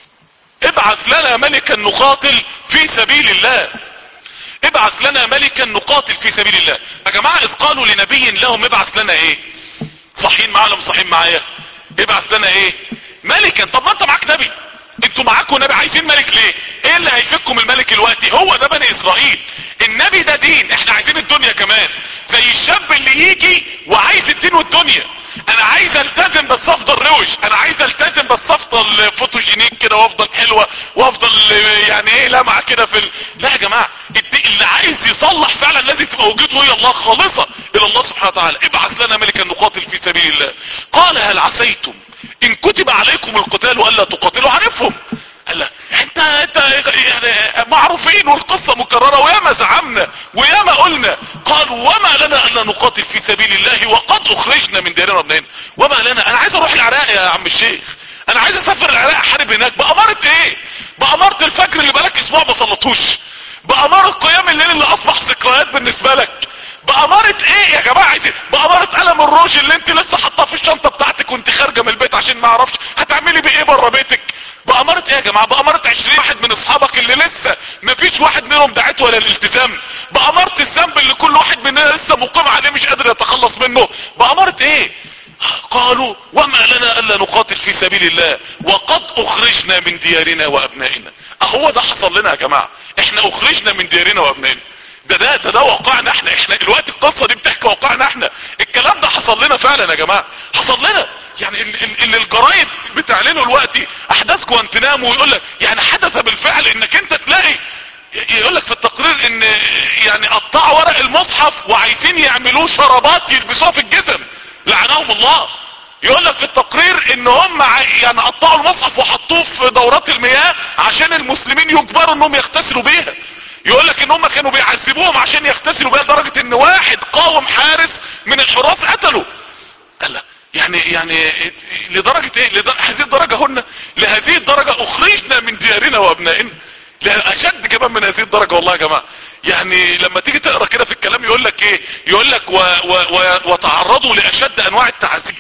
ابعث لنا ملكا نقاتل في سبيل الله، ابعث لنا ملكا نقاتل في سبيل الله. يا جماعة اذ قالوا لنبي لهم ابعث لنا ايه؟ صحيين معايا ولا صحيين معايا؟ ابعث لنا ايه؟ ملكا. طب ما انت معاك نبي، انتوا معاكم نبي، عايزين ملك ليه؟ ايه اللي هيفككم الملك الوقتي؟ هو ده بني اسرائيل. النبي ده دين، احنا عايزين الدنيا كمان. زي الشاب اللي يجي وعايز الدين والدنيا. انا عايز التزم بس افضل روش، انا عايز التزم بس افضل فوتوجينيك كده وافضل حلوة وافضل يعني ايه لمعة كده في ال... لا يا جماعة، اللي عايز يصلح فعلا لازم تبقى وجهته هي الله خالصة الى الله سبحانه وتعالى. ابعث لنا ملكا نقاتل في سبيل الله. قال هل عسيتم ان كتب عليكم القتال والا تقاتلوا؟ عارفهم. قال لا انت انت يعني معروفين والقصة مكررة وياما زعمنا وياما قلنا. قالوا وما لنا الا نقاتل في سبيل الله وقد اخرجنا من ديارنا وابنائنا. وما لنا، انا عايز اروح العراق يا عم الشيخ، انا عايز اسافر العراق احارب هناك. بأمارة ايه؟ بأمارة الفجر اللي بقالك اسبوع ما صلتوش، بأمارة قيام الليل اللي اصبح ذكريات بالنسبة لك، بأمارة ايه يا جماعة؟ عايز بأمارة قلم الروج اللي انت لسه حطاه في الشنطة بتاعتك وانت خارجة من البيت عشان ما اعرفش هتعملي بايه بره بيتك؟ بأمارة ايه يا جماعة؟ بأمارة عشرين واحد من اصحابك اللي لسه مفيش واحد منهم دعته ولا الالتزام؟ بأمارة الذنب اللي كل واحد مننا لسه مقيم عليه مش قادر يتخلص منه؟ بأمارة ايه؟ قالوا وما لنا الا نقاتل في سبيل الله وقد اخرجنا من ديارنا وابنائنا. اهو ده حصل لنا يا جماعة، احنا اخرجنا من ديارنا وابنائنا. ده ده ده, ده واقعنا احنا، احنا دلوقتي القصة دي بتحكي واقعنا احنا. الكلام ده حصل لنا فعلا يا جماعة، حصل لنا. يعني اللي الجرايد بتعلنه دلوقتي احداث جوانتنامو ويقول لك يعني حدث بالفعل انك انت تلاقي يقول لك في التقرير ان يعني قطعوا ورق المصحف وعايزين يعملوه شرابات يلبسوها في الجسم لعنهم الله. يقول لك في التقرير ان هم يعني قطعوا المصحف وحطوه في دورات المياه عشان المسلمين يجبروا انهم يغتسلوا بيها. يقول لك ان هم كانوا بيعذبوهم عشان يغتسلوا بيها لدرجة ان واحد قاوم حارس من الحراس قتله. قال لا يعني يعني لدرجة ايه؟ لدرجة هذه الدرجة هن لهذه الدرجة اخرجنا من ديارنا وابنائنا. لا اشد كمان من هذه الدرجة والله يا جماعة. يعني لما تيجي تقرأ كده في الكلام يقول لك ايه؟ يقول لك و و و وتعرضوا لاشد انواع التعذيب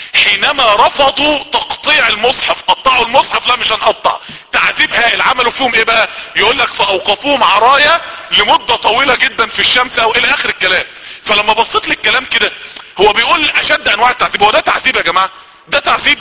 حينما رفضوا تقطيع المصحف. قطعوا المصحف، لا مش هنقطع. تعذيب هائل. عملوا فيهم ايه بقى؟ يقول لك فاوقفوهم عرايا لمدة طويلة جدا في الشمس او الى اخر الكلام. فلما بصيت للكلام كده هو بيقول اشد انواع التعذيب. هو ده تعذيب يا جماعة؟ ده تعذيب؟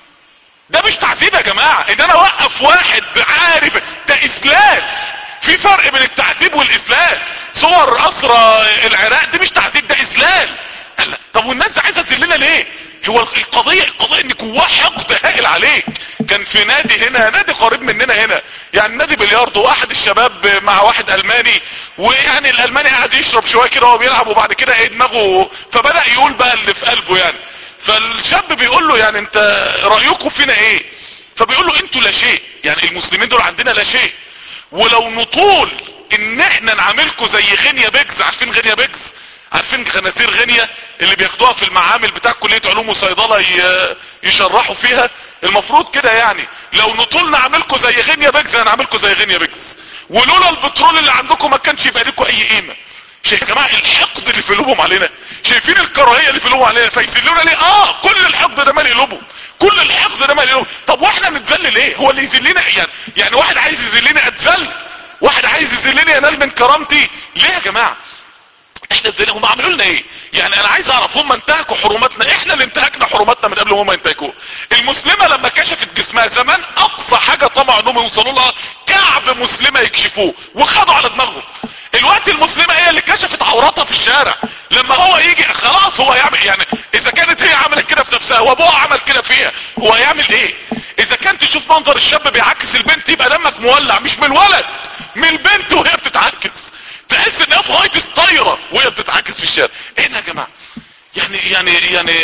ده مش تعذيب يا جماعة. ان انا اوقف واحد عارف ده اسلام. في فرق بين التعذيب والاسلام. صور اسرى العراق دي مش تعذيب، ده اسلام. طب والناس دي عايزة تذلنا ليه؟ هو القضية القضية ان جواه حقد هائل عليك. كان في نادي هنا، نادي قريب مننا هنا، يعني نادي بلياردو، واحد الشباب مع واحد الماني، ويعني الالماني قاعد يشرب شوية كده وهو بيلعب وبعد كده ايه دماغه، فبدأ يقول بقى اللي في قلبه يعني. فالشاب بيقول له يعني انت رأيكم فينا ايه؟ فبيقول له انتوا لا شيء، يعني المسلمين دول عندنا لا شيء، ولو نطول ان احنا نعملكم زي غينيا بيجز. عارفين غينيا بيجز؟ عارفين خنازير غينيا اللي بياخدوها في المعامل بتاع كلية علوم وصيدلة يشرحوا فيها؟ المفروض كده يعني لو نطول نعملكم زي غينيا بيجز هنعملكم زي غينيا بيجز، ولولا البترول اللي عندكم ما كانش يبقى لكم اي قيمة. شايف يا جماعة الحقد اللي في قلوبهم علينا؟ شايفين الكراهية اللي في قلوبهم علينا؟ فيذلونا ليه؟ اه كل الحقد ده مالي قلوبهم، كل الحقد ده مالي قلوبهم. طب واحنا نتذل ليه؟ هو اللي يذلنا يعني يعني واحد عايز يذلني اتذل؟ واحد عايز يذلني ينال من كرامتي؟ ليه يا جماعة؟ احنا ازاي هم عملوا لنا ايه؟ يعني انا عايز اعرف هم انتهكوا حرماتنا؟ احنا اللي انتهكنا حرماتنا من قبل ما هم ينتهكوها. المسلمة لما كشفت جسمها زمان اقصى حاجة طمعوا انهم يوصلوا لها كعب مسلمة يكشفوه وخدوا على دماغهم. الوقت المسلمة هي اللي كشفت عوراتها في الشارع. لما هو يجي خلاص هو يعمل، يعني اذا كانت هي عملت كده في وابوها عمل كده فيها، هو هيعمل ايه؟ اذا كان تشوف منظر الشاب بيعكس البنت يبقى دمك مولع، مش من الولد، من البنت وهي بتتعكس، تحس انها في غايه الطايره وهي بتتعكس في الشارع. ايه ده يا جماعه؟ يعني يعني يعني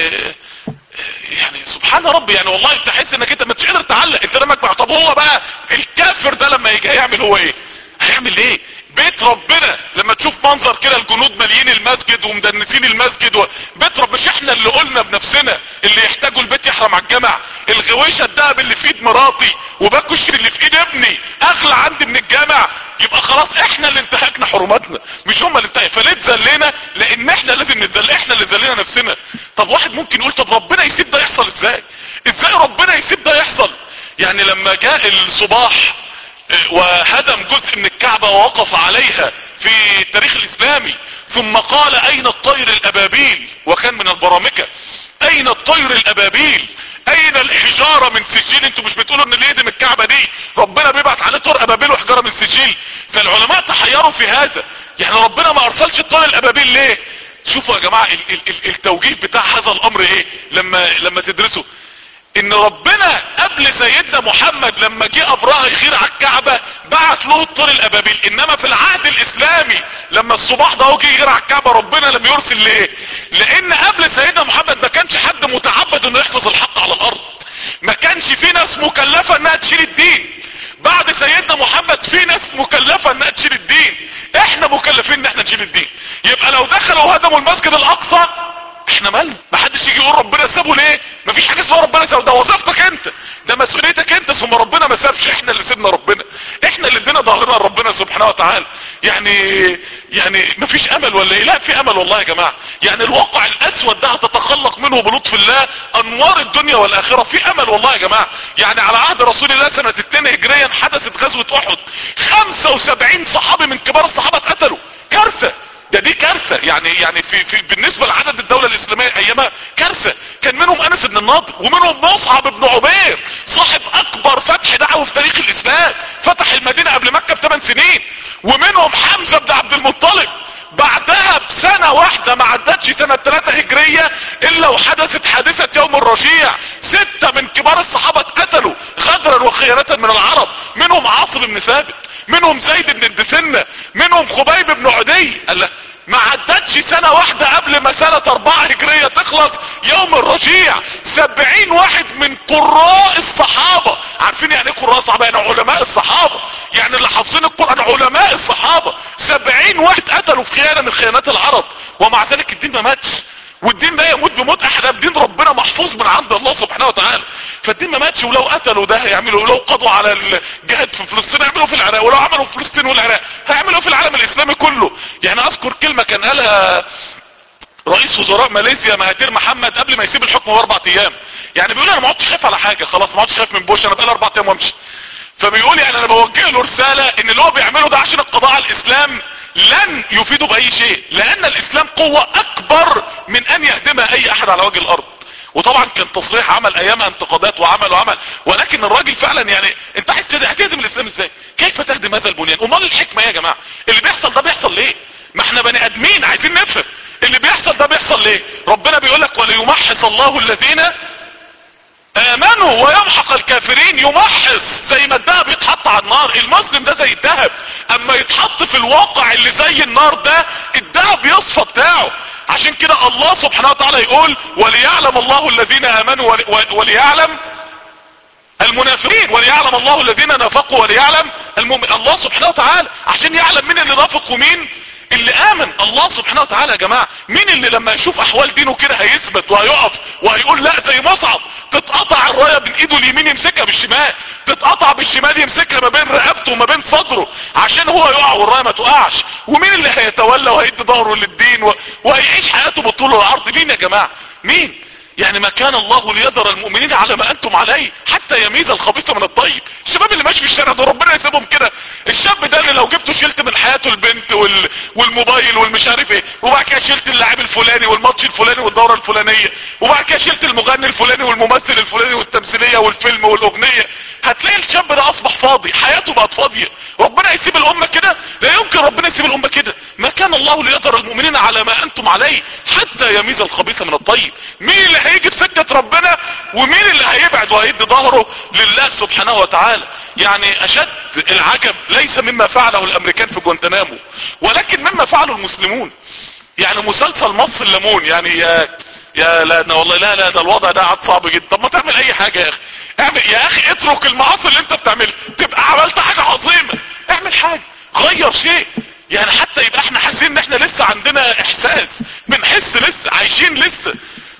يعني سبحان ربي، يعني والله تحس انك انت مش قادر تعلق، انت دمك مع. طب هو بقى الكافر ده لما يجي هيعمل هو ايه؟ هيعمل ايه؟ بيت ربنا لما تشوف منظر كده الجنود ماليين المسجد ومدنسين المسجد و... بيت رب، مش احنا اللي قلنا بنفسنا اللي يحتاجوا البيت يحرم على الجامع؟ الغويشه الدهب اللي في ايد مراتي وباكو الشير اللي في ايد ابني اغلى عندي من الجامع، يبقى خلاص احنا اللي انتهكنا حرماتنا مش هم اللي انتهكوا. فليه اتذلينا؟ لان احنا لازم نتذل، احنا اللي ذلينا نفسنا. طب واحد ممكن يقول طب ربنا يسيب ده يحصل ازاي؟ ازاي ربنا يسيب ده يحصل؟ يعني لما جاء الصباح وهدم جزء من الكعبة ووقف عليها في التاريخ الاسلامي، ثم قال اين الطير الابابيل، وكان من البرامكة، اين الطير الابابيل، اين الحجارة من سجيل؟ انتوا مش بتقولوا ان اللي يهدم الكعبة دي ربنا بيبعت عليه طير ابابيل وحجارة من سجيل؟ فالعلماء تحيروا في هذا، يعني ربنا ما ارسلش الطير الابابيل ليه؟ شوفوا يا جماعة ال ال ال التوجيه بتاع هذا الامر ايه لما لما تدرسوا، ان ربنا قبل سيدنا محمد لما جه ابرهة يغير على الكعبة بعت له الطير الابابيل، انما في العهد الاسلامي لما الصباح ده جه يغير على الكعبة ربنا لم يرسل ليه؟ لان قبل سيدنا محمد ما كانش حد متعبد انه يحفظ الحق على الارض، ما كانش في ناس مكلفة انها تشيل الدين. بعد سيدنا محمد في ناس مكلفة انها تشيل الدين، احنا مكلفين ان احنا نشيل الدين. يبقى لو دخلوا وهدموا المسجد الاقصى احنا مالنا؟ محدش يجي يقول ربنا سابه ليه؟ مفيش حاجه اسمها ربنا سابه، ده وظيفتك انت، ده مسؤوليتك انت، ثم ربنا ما سابش، احنا اللي سيبنا ربنا، احنا اللي ادينا ظهرنا لربنا سبحانه وتعالى. يعني يعني مفيش امل ولا ايه؟ لا في امل والله يا جماعه، يعني الواقع الاسود ده هتتخلق منه بلطف الله انوار الدنيا والاخره، في امل والله يا جماعه. يعني على عهد رسول الله سنه اتنين هجريا حدثت غزوه احد، خمسة وسبعين صحابي من كبار الصحابه اتقتلوا، كارثه، ده دي كارثة. يعني يعني في, في بالنسبة لعدد الدولة الاسلامية ايامها كارثة. كان منهم انس بن النضر، ومنهم مصعب بن عمير صاحب اكبر فتح دعوة في تاريخ الاسلام، فتح المدينة قبل مكة بثمان سنين، ومنهم حمزة بن عبد المطلب. بعدها بسنة واحدة ما عدتش سنة ثلاثة هجرية الا وحدثت حادثة يوم الرجيع، ستة من كبار الصحابة اتقتلوا غدرا وخيانة من العرب، منهم عاصم بن ثابت، منهم زيد بن الدسنة، منهم خبيب بن عدي. قال ما عدتش سنة واحدة قبل ما سنة اربعة هجرية تخلص يوم الرجيع سبعين واحد من قراء الصحابة. عارفين يعني ايه قراء الصحابة؟ يعني علماء الصحابة، يعني اللي حافظين القرآن علماء الصحابة، سبعين واحد قتلوا في خيانة من خيانات العرب، ومع ذلك الدين ما ماتش، والدين لا يموت بموت احد، دين ربنا محفوظ من عند الله سبحانه وتعالى. فالدين ما ماتش، ولو قتلوا ده هيعملوا، ولو قضوا على الجهاد في فلسطين هيعملوا في العراق، ولو عملوا في فلسطين والعراق هيعملوا في العالم الاسلامي كله. يعني اذكر كلمة كان قالها رئيس وزراء ماليزيا مهاتير محمد قبل ما يسيب الحكم باربع ايام، يعني بيقول انا ما عدتش خايف على حاجة، خلاص ما عدتش خايف من بوش، انا بقالي اربع ايام وامشي. فبيقول يعني انا بوجه له رسالة ان اللي هو بيعمله ده عشان القضاء على الاسلام لن يفيدوا باي شيء، لان الاسلام قوة اكبر من ان يهدمها اي احد على وجه الارض. وطبعا كان تصريح عمل ايامها انتقادات وعمل وعمل، ولكن الراجل فعلا يعني انت عايز هتهدم الاسلام ازاي؟ كيف تهدم هذا البنيان؟ امال الحكمة يا جماعة؟ اللي بيحصل ده بيحصل ليه؟ ما احنا بني ادمين عايزين نفهم اللي بيحصل ده بيحصل ليه. ربنا بيقول لك وليمحص الله الذين امنوا ويمحق الكافرين. يمحص زي ما الذهب يتحط على النار، المسلم ده زي الذهب، اما يتحط في الواقع اللي زي النار ده الذهب يصفى بتاعه. عشان كده الله سبحانه وتعالى يقول وليعلم الله الذين امنوا وليعلم المنافقين، وليعلم الله الذين نافقوا وليعلم المؤمنين. الله سبحانه وتعالى عشان يعلم مين اللي نافق ومين اللي امن. الله سبحانه وتعالى يا جماعة مين اللي لما يشوف احوال دينه كده هيثبت وهيقف وهيقول لا؟ زي مصعب تتقطع الراية بين ايده اليمين يمسكها بالشمال، تتقطع بالشمال يمسكها ما بين رقبته وما بين صدره عشان هو يقع والراية ما تقعش. ومين اللي هيتولى وهيدي ظهره للدين و... وهيعيش حياته بالطول والعرض؟ مين يا جماعة؟ مين؟ يعني ما كان الله ليذر المؤمنين على ما انتم عليه حتى يميز الخبيث من الطيب. الشباب اللي ماشي في الشارع ده ربنا يسيبهم كده. الشاب ده اللي لو جبته شلت من حياته البنت وال... والموبايل والمش عارف ايه، وبعد كده شلت اللاعب الفلاني والماتش الفلاني والدوره الفلانيه، وبعد كده شلت المغني الفلاني والممثل الفلاني والتمثيليه والفيلم والاغنيه، هتلاقي الشاب ده اصبح فاضي، حياته بقت فاضيه. ربنا يسيب الامه كده؟ لا يمكن ربنا يسيب الامه كده. ما كان الله ليذر المؤمنين على ما انتم عليه حتى يميز الخبيث من الطيب. مين اللي هيجي في سكه ربنا، ومين اللي هيبعد وهيدي ظهره لله سبحانه وتعالى. يعني اشد العجب ليس مما فعله الامريكان في جوانتنامو، ولكن مما فعله المسلمون. يعني مسلسل مصر الليمون، يعني يا يا لا والله لا لا ده الوضع ده عاد صعب جدا. طب ما تعمل اي حاجة يا اخي، اعمل يا اخي، اترك المعاصي اللي انت بتعملها، تبقى عملت حاجة عظيمة. اعمل حاجة، غير شيء، يعني حتى يبقى احنا حاسين ان احنا لسه عندنا احساس، بنحس لسه عايشين لسه.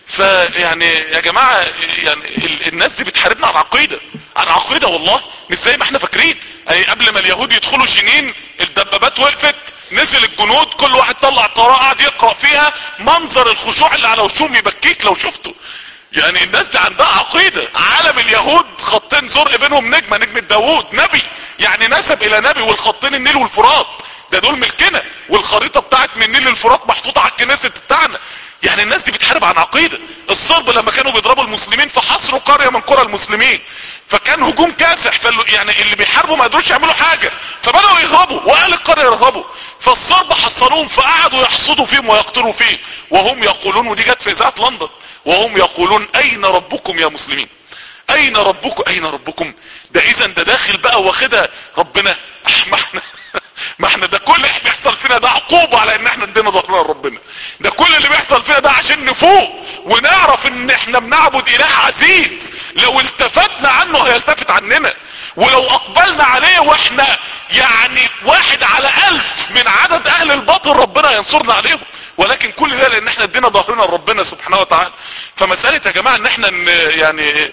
فيعني يا جماعة يعني الناس دي بتحاربنا عن عقيدة، عن عقيدة والله، مش زي ما احنا فاكرين. يعني قبل ما اليهود يدخلوا جنين الدبابات وقفت، نزل الجنود كل واحد طلع طراء قاعد يقرأ فيها، منظر الخشوع اللي على وشهم يبكيك لو شفته. يعني الناس دي عندها عقيدة. عالم اليهود خطين زرق بينهم نجمة، نجمة داوود نبي، يعني نسب الى نبي، والخطين النيل والفرات ده دول ملكنا، والخريطة بتاعت من النيل للفرات محطوطة على الكنيسة بتاعنا. يعني الناس دي بتحارب عن عقيدة. الصرب لما كانوا بيضربوا المسلمين فحصروا قرية من قرى المسلمين، فكان هجوم كاسح، يعني اللي بيحاربوا ما قدروش يعملوا حاجة، فبدأوا يهربوا واهل القرية يهربوا، فالصرب حصروهم فقعدوا يحصدوا فيهم ويقتلوا فيه، وهم يقولون، ودي جت في اذاعة لندن، وهم يقولون اين ربكم يا مسلمين، اين ربكم، اين ربكم. ده اذا ده داخل بقى واخدها ربنا. ما احنا ما احنا ده كل اللي بيحصل فينا ده عقوبة على ان احنا ادينا ظهرنا لربنا. ده كل اللي بيحصل فينا ده عشان نفوق ونعرف ان احنا بنعبد اله عزيز، لو التفتنا عنه هيلتفت عننا، ولو اقبلنا عليه واحنا يعني واحد على الف من عدد اهل الباطل ربنا ينصرنا عليهم. ولكن كل ده لان احنا ادينا ظهرنا لربنا سبحانه وتعالى. فمسألة يا جماعة ان احنا يعني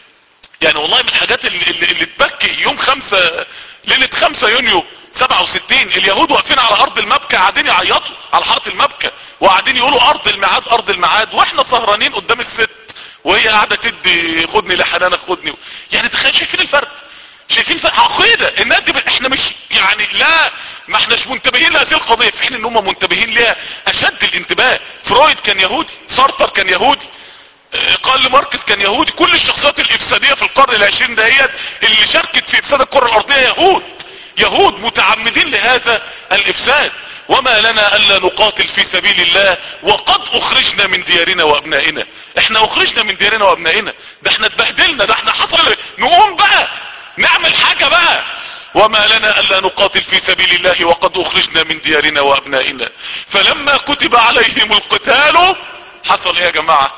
يعني والله من الحاجات اللي, اللي, اللي تبكي، يوم خمسة ليلة خمسة يونيو سبعة وستين اليهود واقفين على ارض المبكى قاعدين يعيطوا على حائط المبكى، وقاعدين يقولوا ارض الميعاد ارض الميعاد، واحنا سهرانين قدام الست وهي قاعدة تدي خدني لحنانك خدني. يعني تخيل، شايفين الفرق، شايفين فرق عقيدة الناس دي. احنا مش يعني لا ما احناش منتبهين لهذه القضية، في حين ان هم منتبهين ليها اشد الانتباه. فرويد كان يهودي، سارتر كان يهودي، قال ماركس كان يهودي. كل الشخصيات الافسادية في القرن العشرين دهيت اللي شاركت في افساد الكرة الارضية يهود، يهود متعمدين لهذا الافساد. وما لنا الا نقاتل في سبيل الله وقد اخرجنا من ديارنا وابنائنا. احنا اخرجنا من ديارنا وابنائنا، ده احنا اتبهدلنا، ده احنا حصل. نقوم بقى نعمل حاجة بقى. وما لنا الا نقاتل في سبيل الله وقد اخرجنا من ديارنا وابنائنا. فلما كتب عليهم القتال حصل ايه يا جماعة؟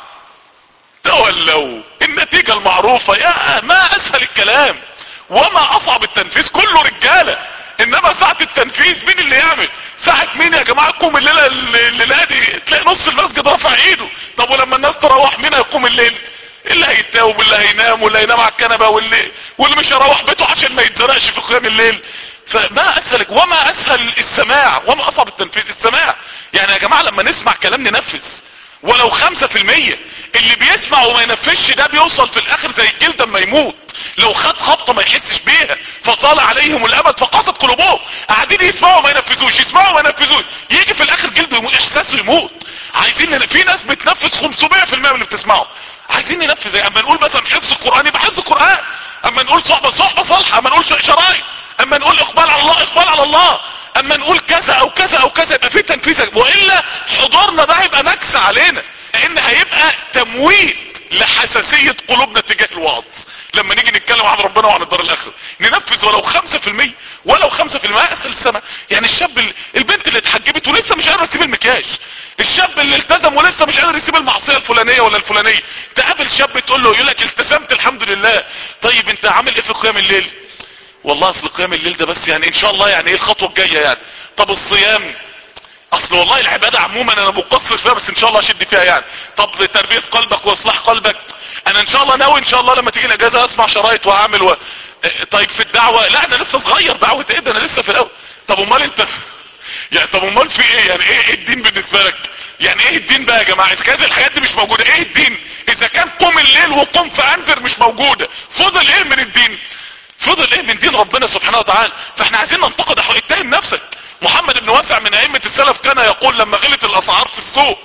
تولوا. النتيجة المعروفة، يا ما اسهل الكلام وما اصعب التنفيذ، كله رجالة. انما ساعة التنفيذ مين اللي يعمل؟ ساعة مين يا جماعة؟ قوم الليلة الليلة دي تلاقي نص المسجد رافع ايده. طب ولما الناس تروح مين هيقوم الليل؟ اللي هيتاوب واللي هينام واللي هينام على الكنبة واللي واللي مش هيروح بيته عشان ما يتزرقش في قيام الليل. فما اسهل وما اسهل السماع وما اصعب التنفيذ السماع. يعني يا جماعة لما نسمع كلام ننفذ ولو خمسة في المية. اللي بيسمع وما ينفذش ده بيوصل في الاخر زي الجلد اما يموت، لو خد خبطة ما يحسش بيها فطال عليهم الامد فقاست قلوبهم. قاعدين يسمعوا ما ينفذوش، يسمعوا ما ينفذوش، يجي في الاخر جلده يموت، احساسه يموت. عايزين في ناس بتنفذ خمسمية في المية من اللي بتسمعه. عايزين ننفذ. اما نقول مثلا حفظ القرآن يبقى حفظ القرآن، اما نقول صحبة صحبة صالحة، اما نقول شرايط، اما نقول اقبال على الله اقبال على الله، اما نقول كذا او كذا او كذا يبقى في تنفيذ. والا حضورنا ده هيبقى نكسة علينا، لان هيبقى تمويت لحساسية قلوبنا تجاه الوعظ. لما نيجي نتكلم عن ربنا وعن الدار الاخره ننفذ ولو خمسة في المية، ولو خمسة في المية اسهل السنة. يعني الشاب ال... البنت اللي اتحجبت ولسه مش قادر يسيب المكياج، الشاب اللي التزم ولسه مش قادر يسيب المعصية الفلانية ولا الفلانية، تقابل شاب تقول له يقول لك التزمت الحمد لله. طيب انت عامل ايه في قيام الليل؟ والله اصل قيام الليل ده بس يعني ان شاء الله يعني ايه الخطوة الجاية يعني. طب الصيام؟ اصل والله العبادة عموما انا مقصر فيها بس ان شاء الله اشد فيها يعني. طب تربية قلبك واصلاح قلبك؟ انا ان شاء الله ناوي ان شاء الله لما تيجي الاجازة اسمع شرايط واعمل و... طيب في الدعوة؟ لا انا لسه صغير، دعوة ايه ده انا لسه في الاول. طب امال انت يعني طب امال في ايه يعني؟ ايه الدين بالنسبة لك؟ يعني ايه الدين بقى يا جماعة؟ اذا كانت الحاجات دي مش موجودة ايه الدين؟ اذا كان قم الليل وقم فانذر مش موجودة، فضل ايه من الدين؟ فضل ايه من دين ربنا سبحانه وتعالى؟ فاحنا عايزين ننتقد. اتهم نفسك. محمد بن واسع من ائمة السلف كان يقول لما غلت الاسعار في السوق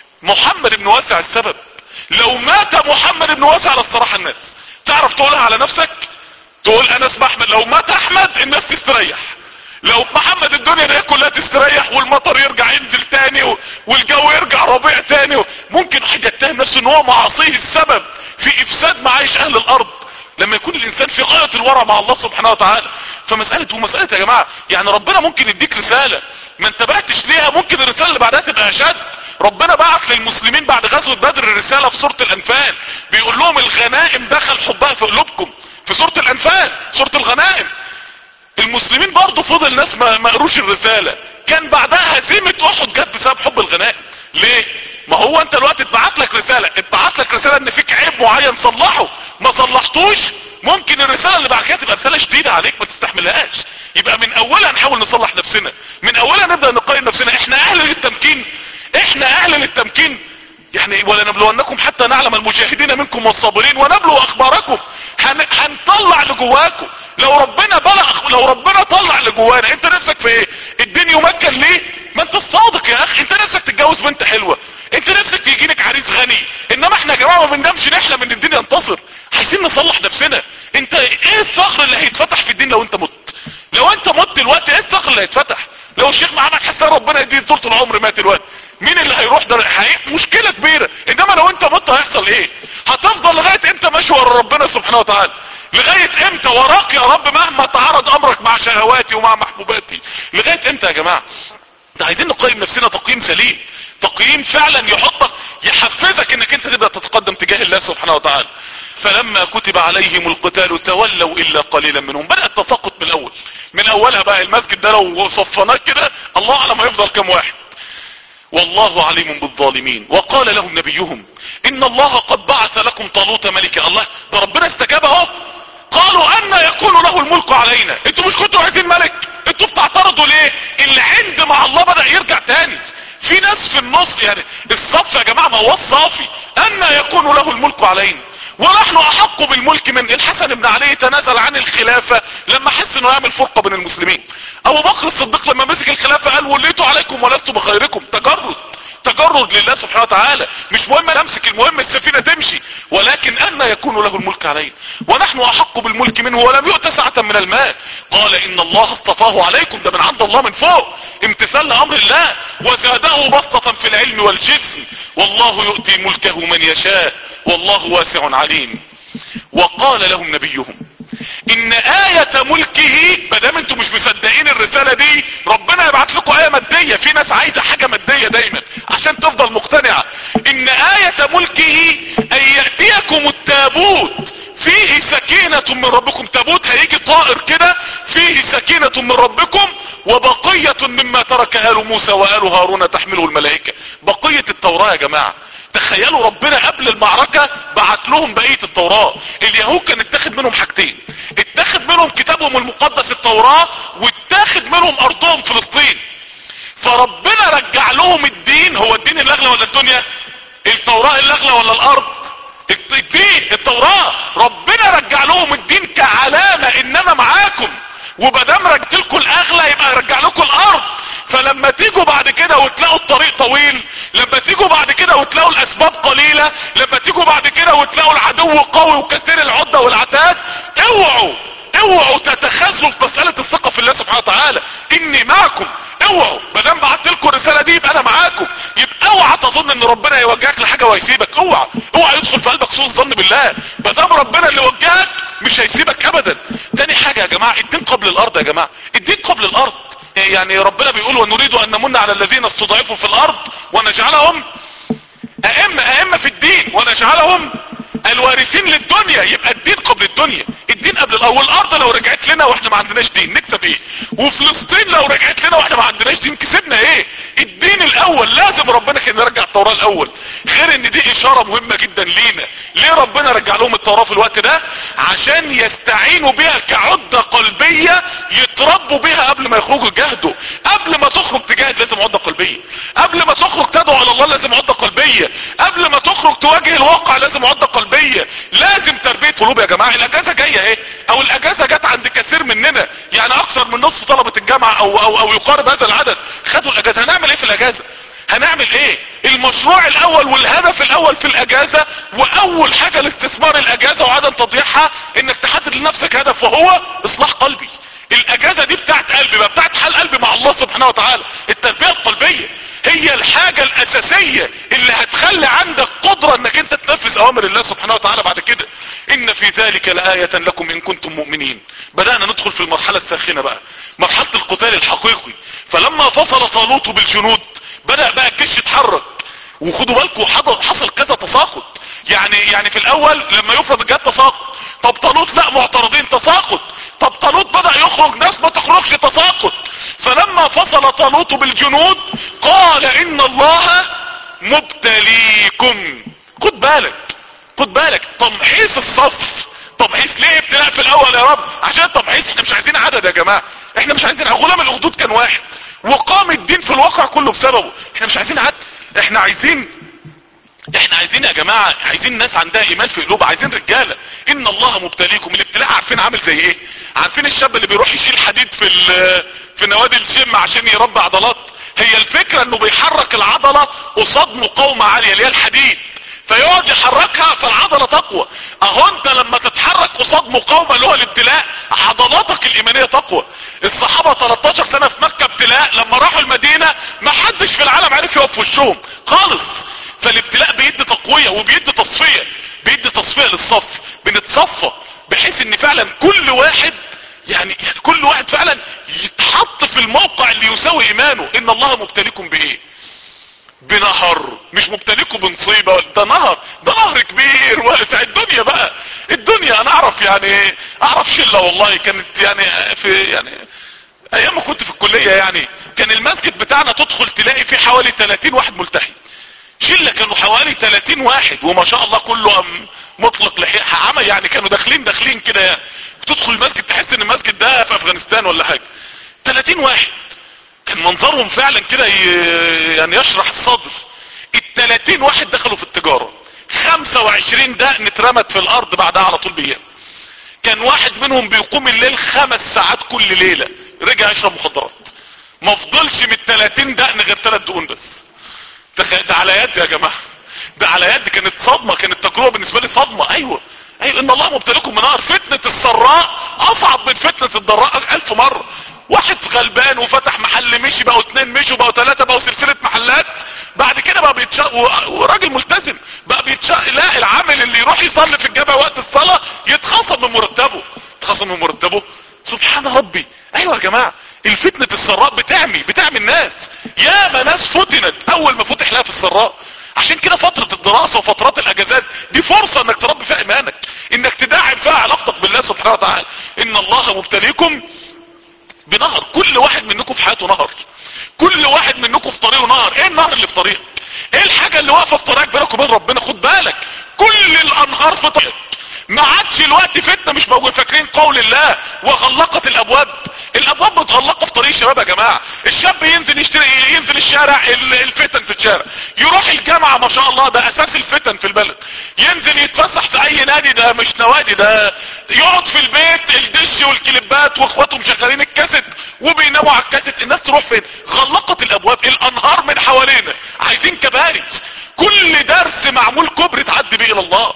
محمد بن واسع السبب، لو مات محمد بن واسع لاستراح الناس. تعرف تقولها على نفسك؟ تقول انا اسم احمد، لو مات احمد الناس تستريح، لو محمد الدنيا دي كلها تستريح والمطر يرجع ينزل تاني و... والجو يرجع ربيع تاني و... ممكن واحد يتهم نفسه ان هو معاصيه السبب في افساد معايش اهل الارض لما يكون الانسان في غاية الورع مع الله سبحانه وتعالى. فمسألة ومسألة يا جماعة، يعني ربنا ممكن يديك رسالة ما انتبهتش ليها، ممكن الرسالة اللي بعدها تبقى اشد. ربنا بعث للمسلمين بعد غزوة بدر الرسالة في سورة الانفال، بيقول لهم الغنائم دخل حبها في قلوبكم، في سورة الانفال سورة الغنائم. المسلمين برضو فضل ناس ما ما قروش الرسالة، كان بعدها هزيمة احد جت بسبب حب الغنائم. ليه؟ ما هو انت الوقت اتبعت لك رسالة، اتبعت لك رسالة ان فيك عيب معين صلحه، ما صلحتوش ممكن الرسالة اللي بعد كده تبقى رسالة شديدة عليك ما تستحملهاش. يبقى من اولها نحاول نصلح نفسنا، من اولها نبدأ نقيم نفسنا. احنا اهل للتمكين، احنا اهل للتمكين يعني. ولا نبلونكم حتى نعلم المجاهدين منكم والصابرين ونبلو اخباركم. هن... هنطلع لجواكم. لو ربنا بلغ، لو ربنا طلع لجوانا، انت نفسك في ايه؟ الدين يمكن ليه؟ ما انت الصادق يا اخي. انت نفسك تتجوز بنت حلوة، انت نفسك يجيلك عريس غني، انما احنا يا جماعه ما بندمش نحلم ان الدين ينتصر. عايزين نصلح نفسنا. انت ايه الثغر اللي هيتفتح في الدين لو انت مت؟ لو انت مت دلوقتي ايه الثغر اللي هيتفتح؟ لو الشيخ محمد حسان ربنا يديه طول العمر مات دلوقتي، مين اللي هيروح ده؟ مشكله كبيره. انما لو انت مت هيحصل ايه؟ هتفضل لغايه امتى ماشي ورا ربنا سبحانه وتعالى؟ لغايه امتى وراك يا رب مهما تعارض امرك مع شهواتي ومع محبوباتي؟ لغايه امتى يا جماعه؟ ده عايزين نقيم نفسنا تقييم سليم، تقييم فعلا يحطك يحفزك انك انت تبدأ تتقدم تجاه الله سبحانه وتعالى. فلما كتب عليهم القتال تولوا الا قليلا منهم. بدأ التساقط من الاول، من اولها بقى. المسجد ده لو صفناه كده الله اعلم هيفضل كام واحد. والله عليم بالظالمين. وقال لهم نبيهم ان الله قد بعث لكم طالوت ملكا. الله ده ربنا استجاب اهو. قالوا ان يكون له الملك علينا، انتوا مش كنتوا عايزين ملك؟ انتوا بتعترضوا ليه؟ العند مع الله بدأ يرجع تاني. في ناس في النص يعني الصف يا جماعة ما هو الصافي. ان يكون له الملك علينا ونحن احق بالملك من. الحسن بن علي تنازل عن الخلافة لما حس انه يعمل فرقة بين المسلمين. ابو بكر الصديق لما مسك الخلافة قال وليت عليكم ولست بخيركم. تجرد، تجرد لله سبحانه وتعالى. مش مهم نمسك، المهم السفينة تمشي. ولكن ان يكون له الملك علينا ونحن احق بالملك منه ولم يؤت سعة من المال. قال ان الله اصطفاه عليكم. ده من عند الله من فوق، امتثال لامر الله. وزاده بسطة في العلم والجسم والله يؤتي ملكه من يشاء والله واسع عليم. وقال لهم نبيهم ان آية ملكه، مادام انتوا مش مصدقين الرسالة دي ربنا يبعت لكم آية مادية. في ناس عايزة حاجة مادية دايما عشان تفضل مقتنعة. ان آية ملكه ان يأتيكم التابوت فيه سكينة من ربكم. تابوت هيجي طائر كده فيه سكينة من ربكم وبقية مما ترك آل موسى وآل هارون تحمله الملائكة. بقية التوراة يا جماعة. تخيلوا ربنا قبل المعركة بعت لهم بقية التوراة. اليهود كان اتاخد منهم حاجتين، اتاخد منهم كتابهم المقدس التوراة واتاخد منهم ارضهم فلسطين. فربنا رجع لهم الدين. هو الدين اللي اغلى ولا الدنيا؟ التوراة اللي اغلى ولا الارض؟ الدين، التوراة. ربنا رجع لهم الدين كعلامة ان انا معاكم، ومادام رجعت لكم الاغلى يبقى ارجع لكم الارض. فلما تيجوا بعد كده وتلاقوا الطريق طويل، لما تيجوا بعد كده وتلاقوا الاسباب قليلة، لما تيجوا بعد كده وتلاقوا العدو قوي وكثير العدة والعتاد، اوعوا اوعوا تتخاذلوا في مسألة الثقة في الله سبحانه وتعالى. اني معكم. اوعوا مادام بعت لكم الرسالة دي يبقى انا معاكم. يبقى اوعى تظن ان ربنا هيوجهك لحاجة وهيسيبك. اوعى اوعى يدخل في قلبك سوء الظن بالله. مادام ربنا اللي وجهك مش هيسيبك ابدا. تاني حاجة يا جماعة، الدين قبل الارض. يا جماعة الدين قبل الارض. يعني ربنا بيقول ونريد ان نمن على الذين استضعفوا في الارض ونجعلهم ائمة ائمة في الدين ونجعلهم الوارثين للدنيا. يبقى الدين قبل الدنيا، الدين قبل الارض. والارض لو رجعت لنا واحنا ما عندناش دين نكسب ايه؟ وفلسطين لو رجعت لنا واحنا ما عندناش دين كسبنا ايه؟ الدين الاول. لازم ربنا كان يرجع التوراة الاول. غير ان دي اشارة مهمة جدا لينا. ليه ربنا رجع لهم التوراة في الوقت ده؟ عشان يستعينوا بها كعدة قلبية يتربوا بها قبل ما يخرجوا يجاهدوا. قبل ما تخرج تجاهد لازم عدة قلبية. قبل ما تخرج تدعو على الله لازم عدة قلبية. قبل ما تخرج تواجه الواقع لازم عدة قلبية. لازم تربية قلوب يا جماعة. الاجازة جاية اهي، او الاجازة جت عند كثير مننا. يعني اكثر من نصف طلبة الجامعة او او او يقارب هذا العدد خدوا الاجازة. هنعمل ايه في الاجازة؟ هنعمل ايه؟ المشروع الاول والهدف الاول في الاجازة، واول حاجة لاستثمار الاجازة وعدم تضييعها، انك تحدد لنفسك هدف وهو اصلاح قلبي. الاجازة دي بتاعت قلبي بقى، بتاعت حال قلبي مع الله سبحانه وتعالى. التربية القلبية هي الحاجة الاساسية اللي هتخلي عندك قدرة انك انت تنفذ اوامر الله سبحانه وتعالى بعد كده. ان في ذلك لآية لكم ان كنتم مؤمنين. بدأنا ندخل في المرحلة الساخنة بقى، مرحلة القتال الحقيقي. فلما فصل طالوت بالجنود بدأ بقى الجيش يتحرك. وخدوا بالكم حصل كذا تساقط، يعني يعني في الاول لما يفرض الجهاد تساقط، طب طالوت لا معترضين تساقط، طب طالوت بدأ يخرج ناس ما تخرجش تساقط. فلما فصل طالوت بالجنود قال ان الله مبتليكم. خد بالك خد بالك تمحيص الصف. تمحيص ليه ابتلاء في الاول يا رب؟ عشان تمحيص. احنا مش عايزين عدد يا جماعة، احنا مش عايزين. غلام الاخدود كان واحد وقام الدين في الواقع كله بسببه. احنا مش عايزين عدد، احنا عايزين احنا عايزين يا جماعة، عايزين ناس عندها ايمان في قلوبها، عايزين رجالة. ان الله مبتليكم. الابتلاء عارفين عامل زي ايه؟ عارفين الشاب اللي بيروح يشيل حديد في في نوادي الجيم عشان يربي عضلات؟ هي الفكرة انه بيحرك العضلة قصاد مقاومة عالية اللي هي الحديد، فيقعد يحركها فالعضلة تقوى. اهو انت لما تتحرك قصاد مقاومة اللي هو الابتلاء عضلاتك الايمانية تقوى. الصحابة تلتاشر سنة في مكة ابتلاء، لما راحوا المدينة ما حدش في العالم عرف يقف في وشهم خالص. فالابتلاء بيدي تقوية وبيدي تصفية، بيدي تصفية للصف. بنتصفى بحيث ان فعلا كل واحد يعني, يعني كل واحد فعلا يتحط في الموقع اللي يساوي ايمانه. ان الله مبتليكم بايه؟ بنهر. مش مبتليكم بنصيبة، ده نهر، ده نهر كبير واسع. الدنيا بقى الدنيا انا اعرف يعني اعرف شلة والله كانت يعني في يعني ايام ما كنت في الكلية، يعني كان المسجد بتاعنا تدخل تلاقي فيه حوالي تلاتين واحد ملتحي. شلة كانوا حوالي تلاتين واحد وما شاء الله كله مطلق لحية عمى، يعني كانوا داخلين داخلين كده يعني. تدخل المسجد تحس ان المسجد ده في افغانستان ولا حاجة. تلاتين واحد كان منظرهم فعلا كده يعني يشرح الصدر. التلاتين واحد دخلوا في التجارة، خمسة وعشرين دقن اترمت في الارض بعدها على طول بيام. كان واحد منهم بيقوم الليل خمس ساعات كل ليلة، رجع يشرب مخدرات. ما فضلش من التلاتين دقن غير تلات دقون بس. ده على يد يا جماعة، ده على يد. كانت صدمة، كانت تجربة بالنسبة لي صدمة. ايوه ايوه ان الله مبتليكم بنار. فتنة السراء اصعب من فتنة الضراء الف مرة. واحد غلبان وفتح محل مشي، بقوا اتنين مشوا، بقوا تلاتة، بقوا سلسلة محلات. بعد كده بقى بيتشق، وراجل ملتزم بقى بيتشق. لا، العامل اللي يروح يصلي في الجامع وقت الصلاة يتخصم من مرتبه، يتخصم من مرتبه. سبحان ربي. ايوه يا جماعة الفتنة السراء بتعمي بتعمي الناس. يا ما ناس فتنت اول ما فتح لها في السراء. عشان كده فترة الدراسة وفترات الاجازات دي فرصة انك تربي فيها ايمانك، انك تدعم فيها علاقتك بالله سبحانه وتعالى. ان الله مبتليكم بنهر. كل واحد منكم في حياته نهر، كل واحد منكم في طريقه نهر. ايه النهر اللي في طريقك؟ ايه الحاجة اللي واقفة في طريقك بينك وبين ربنا؟ خد بالك كل الانهار في طريقك. ما عادش الوقت فتنة مش موجود. فاكرين قول الله وغلقت الابواب؟ الابواب متغلقة في طريق الشباب يا جماعة. الشاب ينزل يشتري، ينزل الشارع، الفتن في الشارع. يروح الجامعة ما شاء الله ده اساس الفتن في البلد. ينزل يتفسح في اي نادي، ده مش نوادي، ده يقعد في البيت الدش والكليبات واخواته مشغلين الكاسيت وبيناموا على الكاسيت. الناس تروح فين؟ غلقت الابواب. الانهار من حوالينا عايزين كباري. كل درس معمول كوبري تعدي بيه الى الله،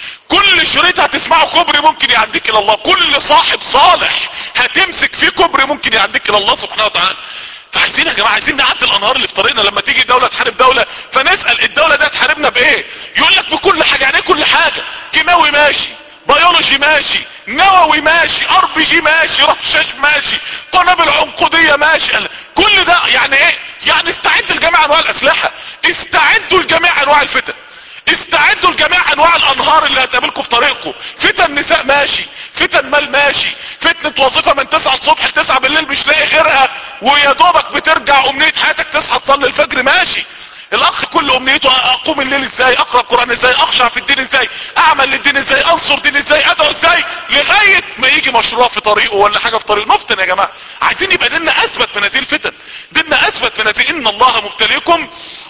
كل شريط هتسمعه كوبري ممكن يعديك الى الله، كل صاحب صالح هتمسك فيه كوبري ممكن يعديك الى الله سبحانه وتعالى. فعايزين يا جماعة عايزين نعدي الانهار اللي في طريقنا. لما تيجي دولة تحارب دولة فنسأل الدولة دي هتحاربنا بايه؟ يقول لك بكل حاجة. يعني ايه كل حاجة؟ كيماوي ماشي، بيولوجي ماشي، نووي ماشي، ار بي جي ماشي، رشاش ماشي، قنابل عنقودية ماشي. كل ده يعني ايه؟ يعني استعدوا لجميع انواع الاسلحة، استعدوا لجميع انواع الفتن، استعدوا لجميع انواع الانهار اللي هتقابلكم في طريقكم. فتن نساء ماشي، فتن مال ماشي، فتنة وظيفة من تسعة الصبح لتسعة بالليل مش لاقي غيرها ويا دوبك بترجع امنية حياتك تصحى تصلي الفجر ماشي. الاخ كل امنيته اقوم الليل ازاي، اقرأ القرآن ازاي، اخشع في الدين ازاي، اعمل للدين ازاي، انصر دين ازاي، ادعو ازاي، لغاية ما يجي مشروع في طريقه ولا حاجة في طريقه. نفتن يا جماعة. عايزين يبقى ديننا اثبت من هذه الفتن، ديننا اثبت من هذه. ان الله مبتليكم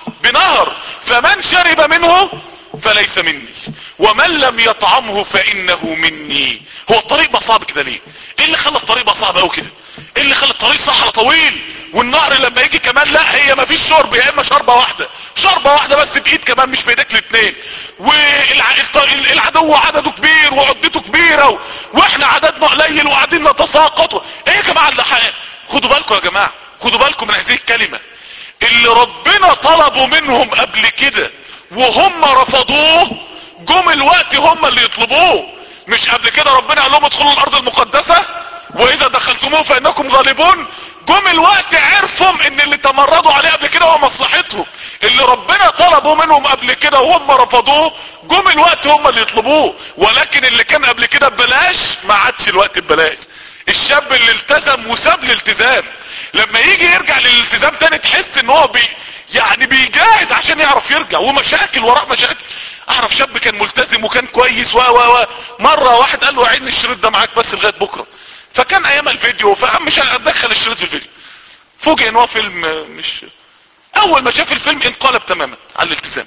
بنهر فمن شرب منه فليس مني ومن لم يطعمه فانه مني. هو الطريق بقى صعب كده ليه؟ ايه اللي خلى الطريق بقى صعب قوي كده؟ ايه اللي خلى الطريق صحراء طويل والنهر لما يجي كمان لا هي ما فيش شرب، يا اما شربة واحدة، شربة واحدة بس بايد كمان مش بايدك الاثنين، والعدو عدده كبير وعدته كبيرة واحنا عددنا قليل وقاعدين نتساقط. ايه يا جماعه اللي حقيقة؟ خدوا بالكم يا جماعه، خدوا بالكم من هذه الكلمه. اللي ربنا طلبوا منهم قبل كده وهم رفضوه، جم الوقت هم اللي يطلبوه. مش قبل كده ربنا قال لهم ادخلوا الارض المقدسة واذا دخلتموه فانكم غالبون؟ جم الوقت عرفهم ان اللي تمردوا عليه قبل كده هو مصلحتهم. اللي ربنا طلبوا منهم قبل كده وهم رفضوه، جم الوقت هم اللي يطلبوه. ولكن اللي كان قبل كده ببلاش ما عادش الوقت ببلاش. الشاب اللي التزم وساب الالتزام لما يجي يرجع للالتزام تاني تحس ان هو بي يعني بيجاهد عشان يعرف يرجع، ومشاكل وراء مشاكل. اعرف شاب كان ملتزم وكان كويس و و و مره واحد قال له عيد الشريط ده معاك بس لغايه بكره، فكان ايام الفيديو فقام مش هدخل الشريط في الفيديو، فوجئ ان هو فيلم مش. اول ما شاف الفيلم انقلب تماما على الالتزام.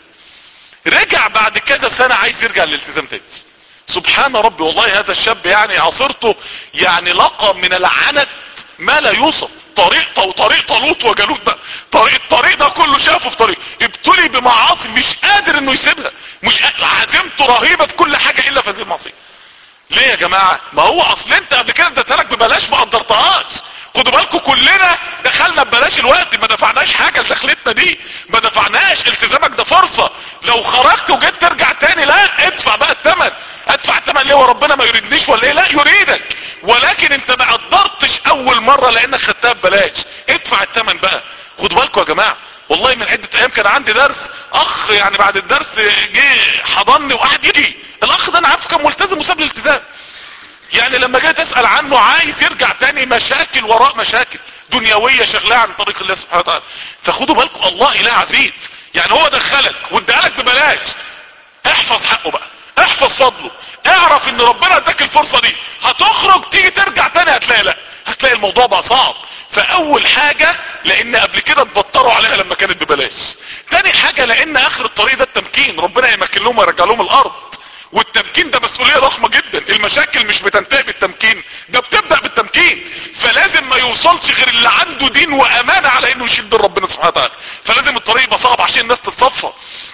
رجع بعد كذا سنه عايز يرجع للالتزام تاني. سبحان ربي، والله هذا الشاب يعني عصرته يعني لقى من العنت ما لا يوصف. طريق وطريق طالوت وجالوت بقى، طريق الطريق ده كله شافه في طريق، ابتلي بمعاصي مش قادر انه يسيبها، مش قادر. عزيمته رهيبه في كل حاجه الا في هذه المعصيه. ليه يا جماعه؟ ما هو اصل انت قبل كده اديتها لك ببلاش ما قدرتهاش. خدوا بالكم كلنا دخلنا ببلاش الوقت، ما دفعناش حاجه لدخلتنا دي، ما دفعناش. التزامك ده فرصه، لو خرجت وجيت ترجع تاني لا ادفع بقى الثمن. ادفع الثمن ليه وربنا ما يريدنيش ولا ايه؟ لا يريدك، ولكن انت ما قدرتش اول مره لانك خدتها ببلاش. ادفع الثمن بقى. خدوا بالكم يا جماعه، والله من عده ايام كان عندي درس، اخ يعني بعد الدرس جه حضني وقعد يجي. الاخ ده انا عارفه كان ملتزم وساب الالتزام، يعني لما جيت اسال عنه عايز يرجع تاني، مشاكل وراء مشاكل دنيويه شغلها عن طريق الله سبحانه وتعالى. فخدوا بالكم الله اله عزيز، يعني هو دخلك وادالك ببلاش، احفظ حقه بقى، احفظ فضله، اعرف ان ربنا اداك الفرصه دي. هتخرج تيجي ترجع تاني هتلاقي لا، هتلاقي الموضوع بقى صعب. فاول حاجه لان قبل كده اتبطروا عليها لما كانت ببلاش. تاني حاجه لان اخر الطريق ده التمكين، ربنا يمكن لهم ويرجع لهم الارض، والتمكين ده مسؤوليه ضخمه جدا. المشاكل مش بتنتهي بالتمكين، ده بتبدا بالتمكين. فلازم ما يوصلش غير اللي عنده دين وامانه على انه يشد ربنا سبحانه وتعالى. فلازم الطريق يبقى صعب عشان الناس تتصفى.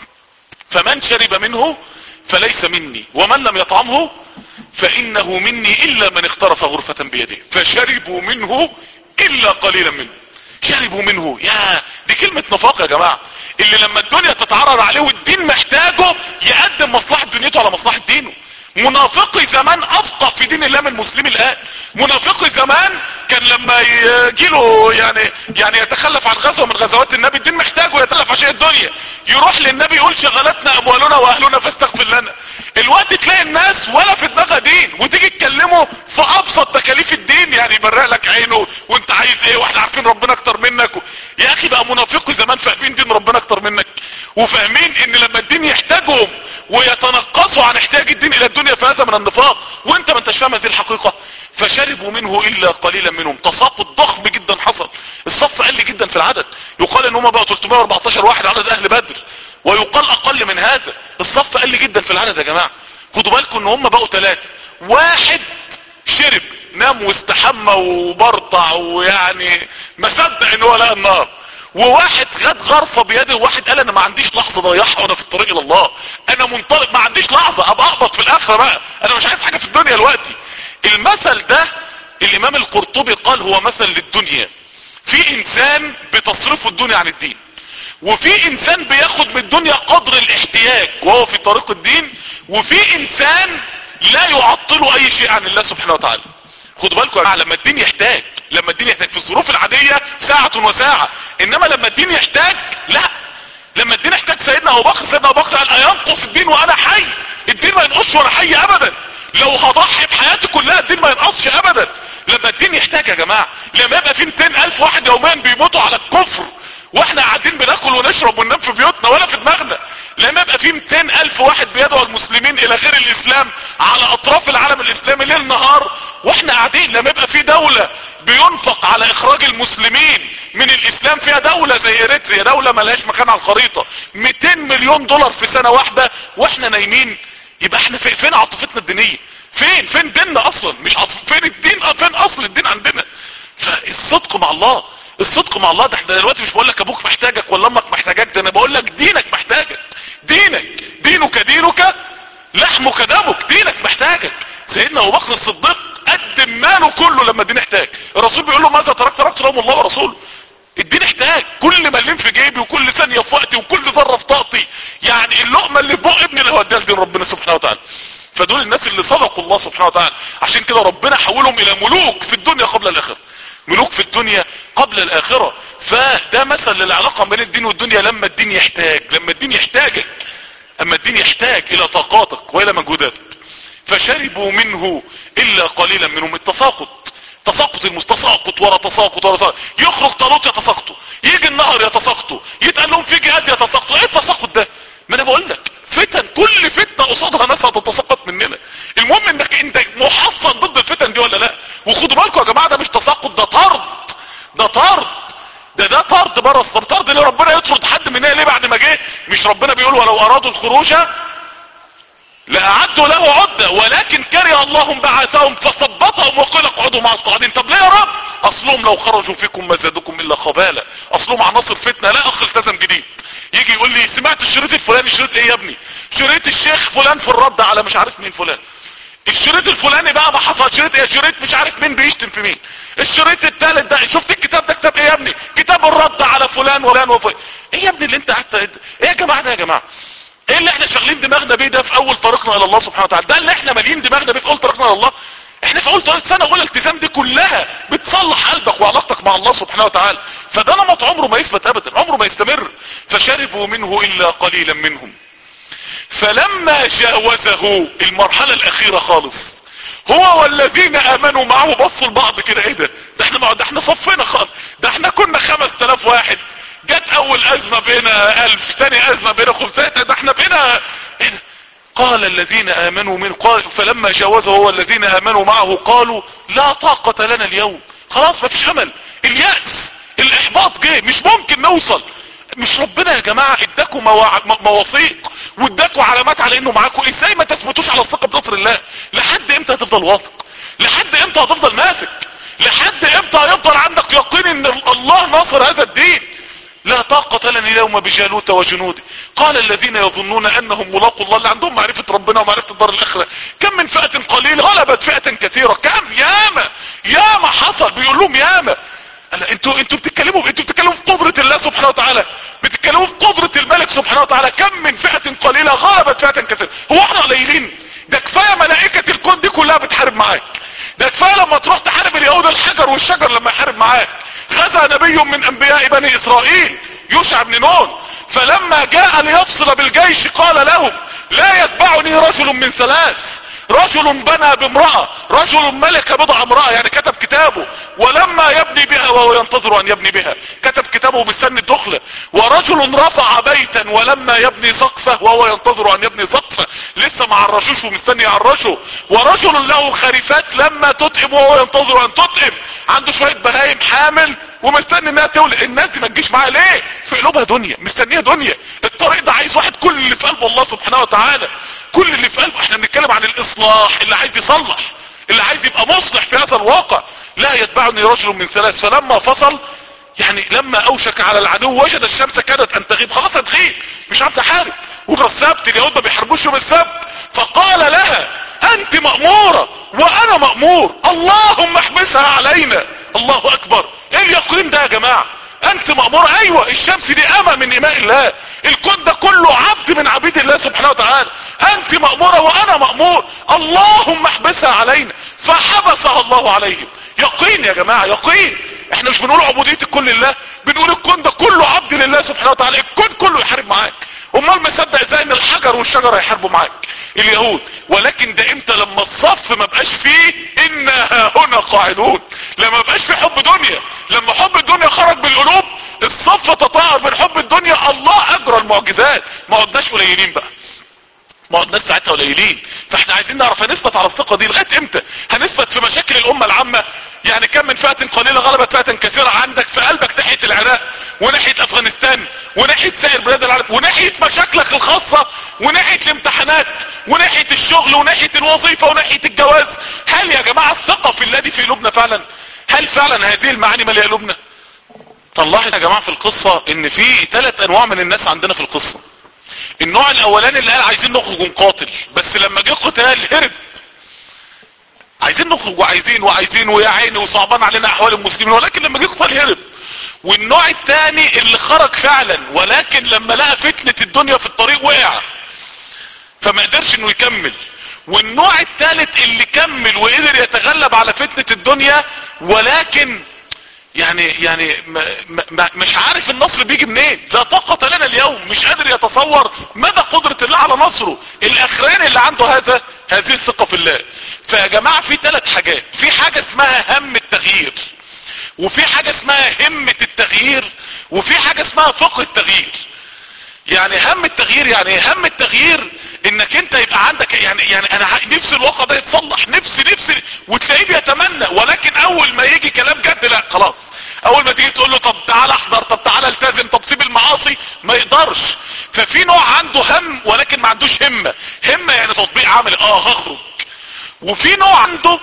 فمن شرب منه فليس مني ومن لم يطعمه فانه مني الا من اخترف غرفة بيده. فشربوا منه الا قليلا منه. شربوا منه، يا دي كلمة نفاق يا جماعة. اللي لما الدنيا تتعرض عليه والدين محتاجه يقدم مصلحة دنيته على مصلحة دينه. منافقي زمان افقه في دين الله من مسلمي الان. منافقي زمان كان لما يجيله يعني يعني يتخلف عن غزوه من غزوات النبي، الدين محتاجه يتلف عشان الدنيا، يروح للنبي يقول شغلتنا اموالنا واهلنا فاستغفر لنا. الوقت تلاقي الناس ولا في دماغها دين، وتيجي تكلمه في ابسط تكاليف الدين، يعني يبرق لك عينه وانت عايز ايه واحنا عارفين ربنا اكتر منك و... يا اخي بقى منافقي زمان فاهمين دين ربنا اكتر منك، وفاهمين ان لما الدين يحتاجهم ويتنقصوا عن احتياج الدين الى الدنيا فهذا من النفاق، وانت ما انتش فاهم هذه الحقيقه. فشربوا منه الا قليلا منهم. تساقط ضخم جدا حصل، الصف قل جدا في العدد. يقال ان هم بقوا ثلاثمائة واربعتاشر واحد عدد اهل بدر، ويقال اقل من هذا. الصف قل جدا في العدد يا جماعه. خدوا بالكم ان هم بقوا ثلاثه، واحد شرب نام واستحمى وبرطع ويعني ما صدق ان هو لقى النار، وواحد خد غرفه بيده، وواحد قال انا ما عنديش لحظه ضيعها وانا في الطريق الى الله، انا منطلق ما عنديش لحظه ابقى اقبض في الاخره بقى، انا مش عايز حاجه في الدنيا دلوقتي. المثل ده الامام القرطبي قال هو مثل للدنيا. في انسان بتصرفه الدنيا عن الدين، وفي انسان بياخد من الدنيا قدر الاحتياج وهو في طريق الدين، وفي انسان لا يعطله اي شيء عن الله سبحانه وتعالى. خدوا بالكم يا جماعه، لما الدين يحتاج، لما الدين يحتاج في الظروف العاديه ساعه وساعه، انما لما الدين يحتاج لا. لما الدين يحتاج سيدنا ابو بكر، سيدنا ابو بكر قال اينقص الدين وانا حي؟ الدين ما ينقصش وانا حي ابدا، لو هضحي بحياتي كلها الدين ما ينقصش ابدا. لما الدين يحتاج يا جماعه، لما يبقى في مئتين الف واحد يوميا بيموتوا على الكفر واحنا قاعدين بناكل ونشرب وننام في بيوتنا ولا في دماغنا، لما يبقى في مئتين الف واحد بيدعو المسلمين الى غير الاسلام على اطراف العالم الاسلامي ليل نهار واحنا قاعدين، لما يبقى في دولة بينفق على اخراج المسلمين من الاسلام، فيها دولة زي اريتريا دولة ملهاش مكان على الخريطة، مئتين مليون دولار في سنة واحدة واحنا نايمين، يبقى احنا في فين عاطفتنا الدينية؟ فين فين ديننا اصلا؟ مش عاطف، فين الدين؟ فين اصل الدين عندنا؟ فالصدق مع الله، الصدق مع الله ده احنا دلوقتي مش بقول لك ابوك محتاجك ولا امك محتاجك، ده انا بقول لك دينك محتاجك. دينك دينك دينك لحمك دمك، دينك محتاجك. سيدنا ابو بكر الصديق قدم ماله كله لما الدين احتاج. الرسول بيقول له ماذا تركت؟ تركت لهم الله ورسوله. الدين احتاج كل مليم في جيبي وكل ثانيه في وقتي وكل ذره في طاقتي، يعني اللقمه اللي في بق ابني اللي هوديها لدين ربنا سبحانه وتعالى. فدول الناس اللي صدقوا الله سبحانه وتعالى، عشان كده ربنا حولهم الى ملوك في الدنيا قبل الاخره، ملوك في الدنيا قبل الاخره. فده مثل للعلاقه بين الدين والدنيا لما الدين يحتاج، لما الدين يحتاجك، اما الدين يحتاج الى طاقاتك والى مجهوداتك. فشربوا منه الا قليلا منهم. التساقط، تساقط المستساقط ورا تساقط ورا تساقط، يخرج طالوت يتساقطوا، يجي النهر يتساقطوا، يتقال لهم في جهاد يتساقطوا. ايه التساقط ده؟ ما انا بقول لك فتن، كل فتنه قصادها ناس هتتساقط مننا. المهم انك انت محصن ضد الفتن دي ولا لا. وخدوا بالكم يا جماعه، ده مش تساقط، ده طرد، ده طرد، ده ده طرد بره. طب طرد ليه؟ ربنا يطرد حد مننا ليه بعد ما جه؟ مش ربنا بيقول ولو ارادوا الخروج لأعدوا له عدة ولكن كره الله بعثهم فثبطهم وقال اقعدوا مع القاعدين. طب ليه يا رب؟ اصلهم لو خرجوا فيكم ما زادوكم الا خبالا، اصلهم عناصر فتنه. لا اخ التزم جديد يجي يقول لي سمعت الشريط الفلاني. الشريط ايه يا ابني؟ شريط الشيخ فلان في الرد على مش عارف مين فلان. الشريط الفلاني بقى ما حصل. شريط ايه؟ شريط مش عارف مين بيشتم في مين. الشريط الثالث ده شفت الكتاب ده كتاب ايه يا ابني؟ كتاب الرد على فلان وفلان وفلان. ايه يا ابني اللي انت قعدت ايه يا جماعه ده؟ يا جماعه ايه اللي احنا شغالين دماغنا بيه ده في اول طريقنا الى الله سبحانه وتعالى؟ ده اللي احنا مالين دماغنا بيه في اول طريقنا الى الله. احنا في اول طريق سنه اولى التزام دي كلها بتصلح قلبك وعلاقتك مع الله سبحانه وتعالى. فده نمط عمره ما يثبت ابدا، عمره ما يستمر. فشربوا منه الا قليلا منهم. فلما جاوزه، المرحله الاخيره خالص، هو والذين امنوا معه بصوا لبعض كده، ايه ده؟ ده احنا ده احنا صفينا خالص، ده احنا كنا خمس تلاف واحد، جت اول ازمه بينا الف، ثاني ازمه بينا خمسة، ده احنا بينا ايه ده؟ قال الذين امنوا من قال فلما جاوزه هو الذين امنوا معه قالوا لا طاقة لنا اليوم. خلاص مفيش امل، اليأس، الاحباط جه، مش ممكن نوصل. مش ربنا يا جماعة اداكوا مواثيق واداكوا علامات على انه معاكوا؟ ازاي ما تثبتوش على الثقة بنصر الله؟ لحد امتى هتفضل واثق؟ لحد امتى هتفضل ماسك؟ لحد امتى هيفضل عندك يقين ان الله ناصر هذا الدين؟ لا طاقة لنا اليوم بجالوت وجنوده. قال الذين يظنون انهم ملاقوا الله، اللي عندهم معرفة ربنا ومعرفة الدار الاخرة، كم من فئة قليلة غلبت فئة كثيرة. كم ياما ياما حصل، بيقول لهم ياما. انتوا انتوا بتتكلموا انتوا بتتكلموا في قدرة الله سبحانه وتعالى، بتتكلموا في قدرة الملك سبحانه وتعالى. كم من فئة قليلة غلبت فئة كثيرة. هو احنا قليلين؟ ده كفاية ملائكة الكون دي كلها بتحارب معاك. ده كفاية لما تروح تحارب اليهود الحجر والشجر لما يحارب معاك. غزا نبي من انبياء بني اسرائيل يوشع بن نون، فلما جاء ليفصل بالجيش قال لهم لا يتبعني رجل من ثلاث، رجل بنى بامرأة، رجل ملك بضع امرأة، يعني كتب كتابه ولما يبني بها وهو ينتظر ان يبني بها، كتب كتابه بالسن الدخلة. ورجل رفع بيتا ولما يبني سقفه وهو ينتظر ان يبني سقفه، لسه ما عرشوش ومستني يعرشه. ورجل له خريفات لما تطعم وهو ينتظر ان تطعم، عنده شوية بهايم حامل ومستني انها تولد. الناس دي ما تجيش معاها ليه؟ في قلوبها دنيا، مستنيه دنيا. الطريق ده عايز واحد كل اللي في قلبه الله سبحانه وتعالى، كل اللي في قلبه. احنا بنتكلم عن الاصلاح، اللي عايز يصلح، اللي عايز يبقى مصلح في هذا الواقع. لا يتبعني رجل من ثلاث فلما فصل، يعني لما اوشك على العدو وجد الشمس كادت ان تغيب، خلاص هتغيب مش عارف تحارب. وده السبت، اليهود ما بيحاربوش يوم السبت. فقال لها انت مأمورة وانا مأمور، اللهم احبسها علينا. الله اكبر، ايه اليقين ده يا جماعة؟ انت مأمورة، ايوه الشمس دي امة من اماء الله، الكون ده كله عبد من عبيد الله سبحانه وتعالى. انت مأمورة وانا مأمور، اللهم احبسها علينا. فحبسها الله عليهم. يقين يا جماعة، يقين. احنا مش بنقول عبودية الكل لله، بنقول الكون ده كله عبد لله سبحانه وتعالى، الكون كله يحارب معاك. امال مصدق ازاي ان الحجر والشجر هيحاربوا معاك اليهود؟ ولكن ده امتى؟ لما الصف ما بقاش فيه انا هنا قاعدون، لما بقاش فيه حب دنيا، لما حب الدنيا خرج بالقلوب الصف تطهر من حب الدنيا، الله اجرى المعجزات. ما عدناش قليلين بقى، ما عدناش ساعتها قليلين. فاحنا عايزين نعرف هنثبت على الثقة دي لغاية امتى؟ هنثبت في مشاكل الامة العامة؟ يعني كم من فئة قليلة غلبت فئة كثيرة عندك في قلبك، ناحية العراق وناحية افغانستان وناحية سائر بلاد العالم وناحية مشاكلك الخاصة وناحية الامتحانات وناحية الشغل وناحية الوظيفة وناحية الجواز. هل يا جماعة الثقة في الله دي في قلوبنا فعلا؟ هل فعلا هذه المعاني مالية قلوبنا؟ طلعت يا جماعة في القصة ان في ثلاث انواع من الناس عندنا في القصة. النوع الاولاني اللي قال عايزين نخرج ونقاتل، بس لما جه قتال هرب. عايزين نخرج وعايزين وعايزين ويا عيني وصعبان علينا احوال المسلمين، ولكن لما جه قتال هرب. والنوع الثاني اللي خرج فعلا ولكن لما لقى فتنة الدنيا في الطريق وقع فما قدرش انه يكمل. والنوع الثالث اللي كمل وقدر يتغلب على فتنة الدنيا ولكن يعني يعني ما ما مش عارف النصر بيجي منين، لا طاقة لنا اليوم، مش قادر يتصور مدى قدرة الله على نصره. الاخرين اللي عنده هذا هذه الثقة في الله. فيا جماعة في ثلاث حاجات، في حاجة اسمها هم التغيير، وفي حاجة اسمها همة التغيير، وفي حاجة اسمها فقه التغيير. يعني هم التغيير يعني هم التغيير انك انت يبقى عندك يعني يعني انا نفسي الواقع ده يتصلح، نفسي نفسي وتلاقيه بيتمنى، ولكن اول ما يجي كلام جد لا خلاص. اول ما تيجي تقول له طب تعالى احضر، طب تعالى التزم، طب سيب المعاصي، ما يقدرش. ففي نوع عنده هم ولكن ما عندوش همة. همة يعني تطبيق عملي، اه هخرج. وفي نوع عنده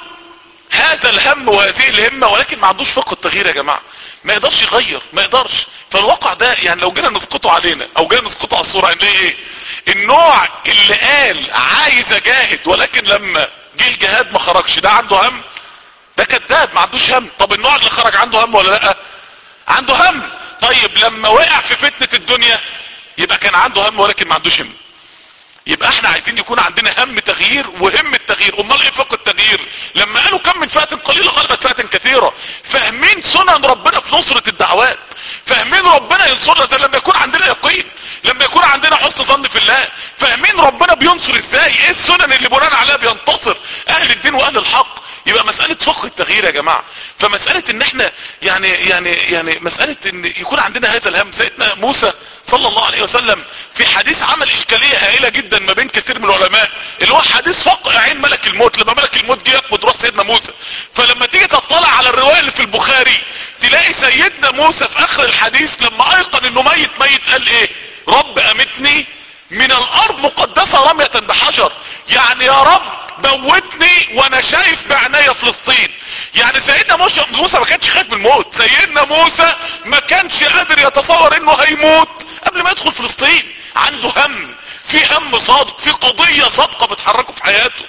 هذا الهم وهذه الهمة ولكن ما عندوش فقه التغيير يا جماعة، ما يقدرش يغير، ما يقدرش. فالواقع ده يعني لو جينا نسقطه علينا او جينا نسقطه على الصورة عندنا ايه؟ النوع اللي قال عايز اجاهد ولكن لما جه الجهاد ما خرجش، ده عنده هم؟ ده كذاب، ما عندوش هم. طب النوع اللي خرج عنده هم ولا لا؟ عنده هم. طيب لما وقع في فتنة الدنيا يبقى كان عنده هم ولكن ما عندوش هم. يبقى احنا عايزين يكون عندنا هم تغيير وهم التغيير. امال ايه فقه التغيير؟ لما قالوا كم من فئة قليلة غلبت فئة كثيرة، فاهمين سنن ربنا في نصرة الدعوات، فاهمين ربنا ينصرنا ده لما يكون عندنا يقين، لما يكون عندنا حسن ظن في الله، فاهمين ربنا بينصر ازاي، ايه السنن اللي بناء عليها بينتصر اهل الدين واهل الحق. يبقى مسألة فقه التغيير يا جماعة. فمسألة ان احنا يعني يعني يعني مسألة ان يكون عندنا هذا الهم. سيدنا موسى صلى الله عليه وسلم في حديث عمل اشكالية هائلة جدا ما بين كثير من العلماء، اللي هو حديث فقه عين ملك الموت. لما ملك الموت جه يقبض راس سيدنا موسى، فلما تيجي تطلع على الرواية اللي في البخاري تلاقي سيدنا موسى في اخر الحديث لما ايقن انه ميت ميت قال ايه؟ رب امتني من الارض مقدسة رمية بحجر. يعني يا رب موتني وانا شايف بعناية فلسطين. يعني سيدنا موسى ما كانش خايف من الموت، سيدنا موسى ما كانش قادر يتصور انه هيموت قبل ما يدخل فلسطين. عنده هم، في هم صادق، في قضية صادقة بتحركه في حياته.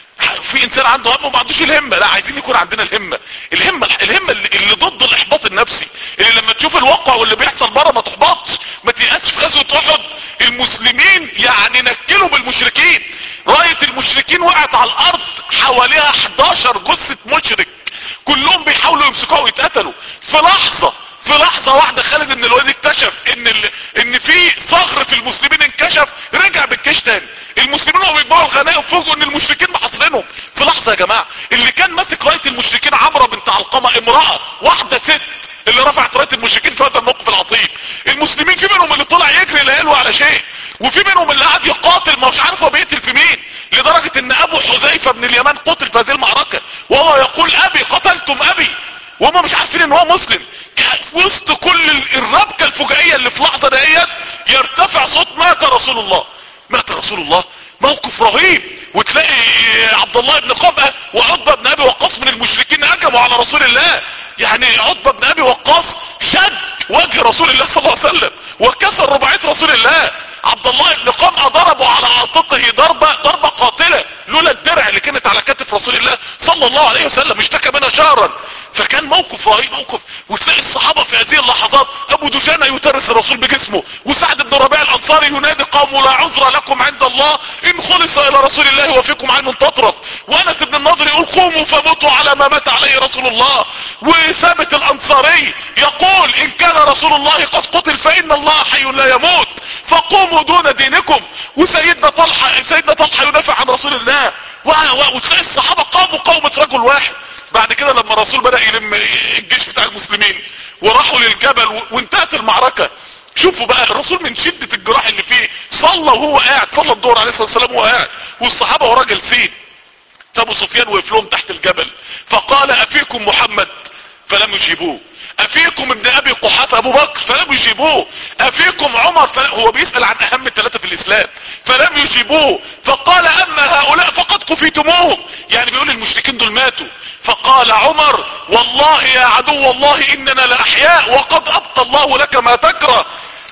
في انسان عنده هم وما عندوش الهمة. لا، عايزين يكون عندنا الهمة. الهمة الهمة اللي, اللي ضد الاحباط النفسي، اللي لما تشوف الواقع واللي بيحصل بره ما تحبطش، ما تيأسش. في غزوة احد المسلمين يعني نكلوا بالمشركين، راية المشركين وقعت على الارض حواليها احداشر جثة مشرك كلهم بيحاولوا يمسكوها ويتقتلوا. في لحظة في لحظة واحدة خالد بن الوليد اكتشف ان ال... ان في ثغر في المسلمين انكشف، رجع بالجيش تاني. المسلمين وهم بيجمعوا الغنائم فوجئوا ان المشركين محاصرينهم. في لحظة يا جماعة اللي كان ماسك راية المشركين عمرو بنت علقمة، امرأة واحدة ست اللي رفعت راية المشركين في هذا الموقف العظيم. المسلمين في منهم اللي طلع يجري لا يلوى على شيء، وفي منهم اللي قاعد يقاتل ما هوش عارف هو بيقتل في مين، لدرجة ان ابو حذيفة بن اليمان قتل في هذه المعركة وهو يقول ابي قتلتم ابي، وهم مش عارفين ان هو مسلم. في وسط كل الربكة الفجائية اللي في لحظة دقيقة يرتفع صوت مات رسول الله، مات رسول الله. موقف رهيب. وتلاقي عبد الله بن قبة وعتبة بن ابي وقاص من المشركين هجموا على رسول الله. يعني عتبة بن ابي وقاص شد وجه رسول الله صلى الله عليه وسلم وكسر رباعية رسول الله. عبد الله بن قمعة ضربوا على عاتقه ضربة ضربة قاتلة لولا الدرع اللي كانت على كتف رسول الله صلى الله عليه وسلم، اشتكى منها شهرا. فكان موقف رهيب موقف. وتلاقي الصحابة في هذه اللحظات ابو دجانة يترس الرسول بجسمه، وسعد بن ربيع الانصاري ينادي قوم لا عذر لكم عند الله ان خلص الى رسول الله وفيكم عين تطرف، وانس بن النضر يقول قوموا فموتوا على ما مات عليه رسول الله، وثابت الانصاري يقول ان كان رسول الله قد قتل فان الله حي لا يموت فقوموا دون دينكم. وسيدنا طلحة سيدنا طلحة يدافع عن رسول الله. وتلاقي الصحابة قاموا قومة رجل واحد. بعد كده لما الرسول بدأ يلم الجيش بتاع المسلمين وراحوا للجبل وانتهت المعركة، شوفوا بقى الرسول من شدة الجراح اللي فيه صلى وهو قاعد، صلى الظهر عليه الصلاة والسلام وهو قاعد، والصحابة وراه جالسين. فابو سفيان وقف لهم تحت الجبل فقال افيكم محمد؟ فلم يجيبوه. افيكم ابن ابي قحافة ابو بكر؟ فلم يجيبوه. افيكم عمر؟ فلم... هو بيسأل عن اهم الثلاثة في الاسلام، فلم يجيبوه. فقال اما هؤلاء فقد كفيتموهم، يعني بيقول المشركين دول ماتوا. فقال عمر والله يا عدو الله اننا لاحياء وقد ابقى الله لك ما تكره.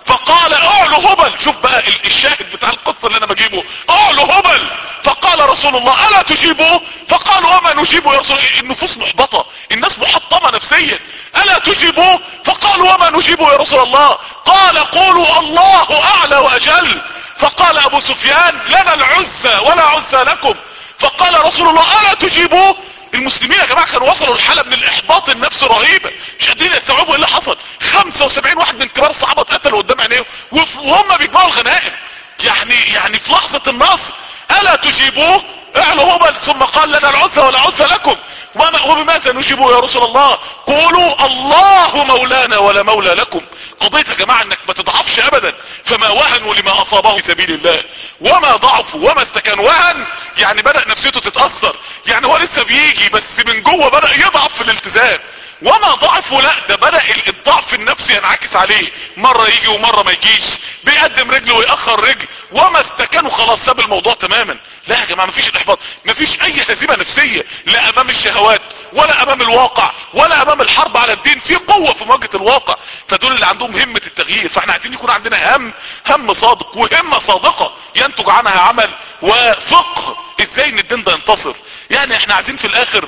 فقال اعلو هبل. شوف بقى الشاهد بتاع القصة اللي انا بجيبه، اعلو هبل. فقال رسول الله الا تجيبه؟ فقالوا وما نجيبه يا رسول الله؟ النفوس محبطة، الناس محطمة نفسيا. الا تجيبه؟ فقالوا وما نجيبه يا رسول الله؟ قال قولوا الله اعلى واجل. فقال ابو سفيان لنا العزة ولا عزة لكم. فقال رسول الله الا تجيبه؟ المسلمين يا جماعة كانوا وصلوا لحالة من الاحباط النفسي رهيبة، مش قادرين يستوعبوا ايه اللي حصل. خمسة وسبعين واحد من كبار الصحابة اتقتلوا قدام عينيهم وهم بيجمعوا الغنائم، يعني يعني في لحظة النصر. الا تجيبوه؟ اعلوا هبل. ثم قال لنا العزة ولا عزة لكم. وبماذا نجيبه يا رسول الله؟ قولوا الله مولانا ولا مولى لكم. قضية يا جماعة انك ما تضعفش ابدا. فما وهنوا لما اصابه في سبيل الله وما ضعفوا وما استكانوا. وهن يعني بدأ نفسيته تتأثر، يعني هو لسه بيجي بس من جوه بدأ يضعف في الالتزام. وما ضعفوا لا، ده بدأ الضعف النفسي ينعكس عليه، مرة يجي ومرة ما يجيش، بيقدم رجل ويأخر رجل. وما استكانوا خلاص ساب الموضوع تماما. لا يا جماعة مفيش الاحباط، مفيش اي هزيمة نفسية لا امام الشهوات ولا امام الواقع ولا امام الحرب على الدين. في قوة في مواجهة الواقع، فدول اللي عندهم همة التغيير. فاحنا عايزين يكون عندنا هم هم صادق وهمة صادقة ينتج عنها عمل وفقه ازاي ان الدين ده ينتصر. يعني احنا عايزين في الاخر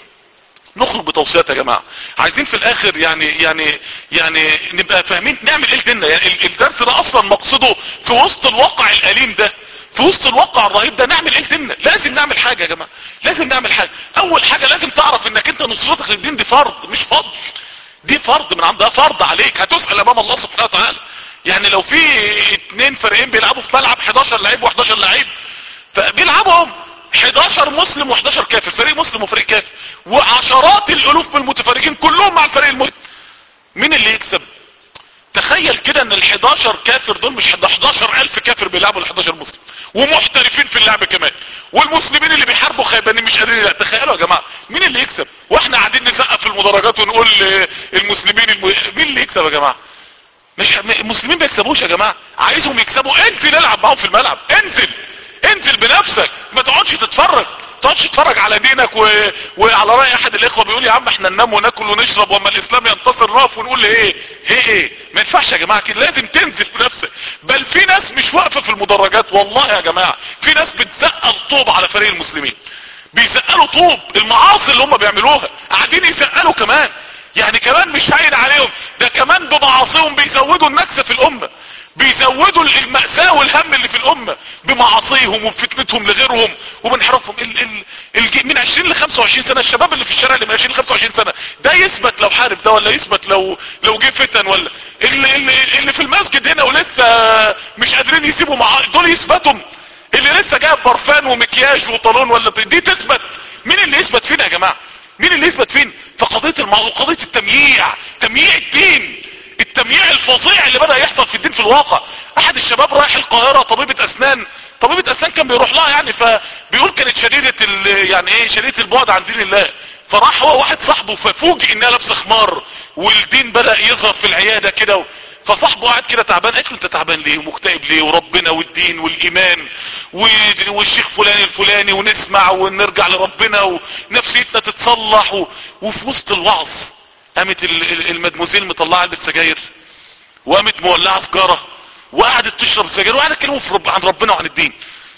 نخرج بتوصيات يا جماعة، عايزين في الاخر يعني يعني يعني نبقى فاهمين نعمل ايه لديننا. يعني الدرس ده اصلا مقصده في وسط الواقع الاليم ده، في وسط الواقع الرهيب ده، نعمل ايه لديننا. لازم نعمل حاجة يا جماعة، لازم نعمل حاجة. اول حاجة لازم تعرف انك انت نصرتك للدين دي فرض مش فضل، دي فرض من عند فرض عليك، هتسأل امام الله سبحانه وتعالى. يعني لو في اتنين فريقين بيلعبوا في ملعب حداشر لعيب و11 لعيب، فبيلعبهم حداشر مسلم و11 كافر، فريق مسلم وفريق كافر، وعشرات الالوف من المتفرجين كلهم مع الفريق المسلم، مين اللي يكسب؟ تخيل كده ان الحداشر كافر دول مش حداشر الف كافر بيلعبوا الحداشر مسلم ومحترفين في اللعب كمان، والمسلمين اللي بيحاربوا خيبانين مش قادرين. لا تخيلوا يا جماعة مين اللي يكسب، واحنا قاعدين نسقف في المدرجات ونقول المسلمين الم... مين اللي يكسب يا جماعة؟ مش المسلمين بيكسبوش يا جماعة، عايزهم يكسبوا. انزل العب معاهم في الملعب، انزل انزل بنفسك، ما تقعدش تتفرج تقعدش تتفرج على دينك و... وعلى رأي احد الاخوة بيقول يا عم احنا ننام وناكل ونشرب واما الاسلام ينتصر نقف ونقول ايه ايه ايه. ما ينفعش يا جماعة كده، لازم تنزل بنفسك. بل في ناس مش واقفة في المدرجات والله يا جماعة، في ناس بتزقل طوب على فريق المسلمين، بيزقلوا طوب المعاصي اللي هم بيعملوها قاعدين يزقلوا كمان، يعني كمان مش هين عليهم، ده كمان بمعاصيهم بيزودوا النكسة في الامة، بيزودوا المأساة والهم اللي في الامة بمعاصيهم وبفتنتهم لغيرهم وبنحرفهم. ال ال ال من عشرين ل خمسة وعشرين سنة الشباب اللي في الشارع اللي من عشرين ل خمسة وعشرين سنة ده يثبت لو حارب ده، ولا يثبت لو لو جه فتن، ولا اللي, اللي, اللي في المسجد هنا ولسه مش قادرين يسيبوا مع دول يثبتوا، اللي لسه جايب برفان ومكياج وطالون ولا دي تثبت. مين اللي يثبت فينا يا جماعة؟ مين اللي يثبت فين؟ فقضية الموضوع قضية التمييع، تمييع الدين، التمييع الفظيع اللي بدأ يحصل في الدين في الواقع. احد الشباب رايح القاهرة، طبيبة اسنان طبيبة اسنان كان بيروح لها يعني، فبيقول كانت شديدة يعني ايه شديدة البعد عن دين الله، فراح هو واحد صاحبه ففوجئ انها لابسه خمار والدين بدأ يظهر في العيادة كده، فصاحبه قاعد كده تعبان، قالت له انت تعبان ليه ومكتئب ليه وربنا والدين والايمان والشيخ فلان الفلاني ونسمع ونرجع لربنا ونفسيتنا تتصلح و... وفي وسط الوعظ قامت المدموزيل مطلعه علبه سجاير وقامت مولعه سجاره وقعدت تشرب سجاير وقعدت تكلموا عن ربنا وعن الدين.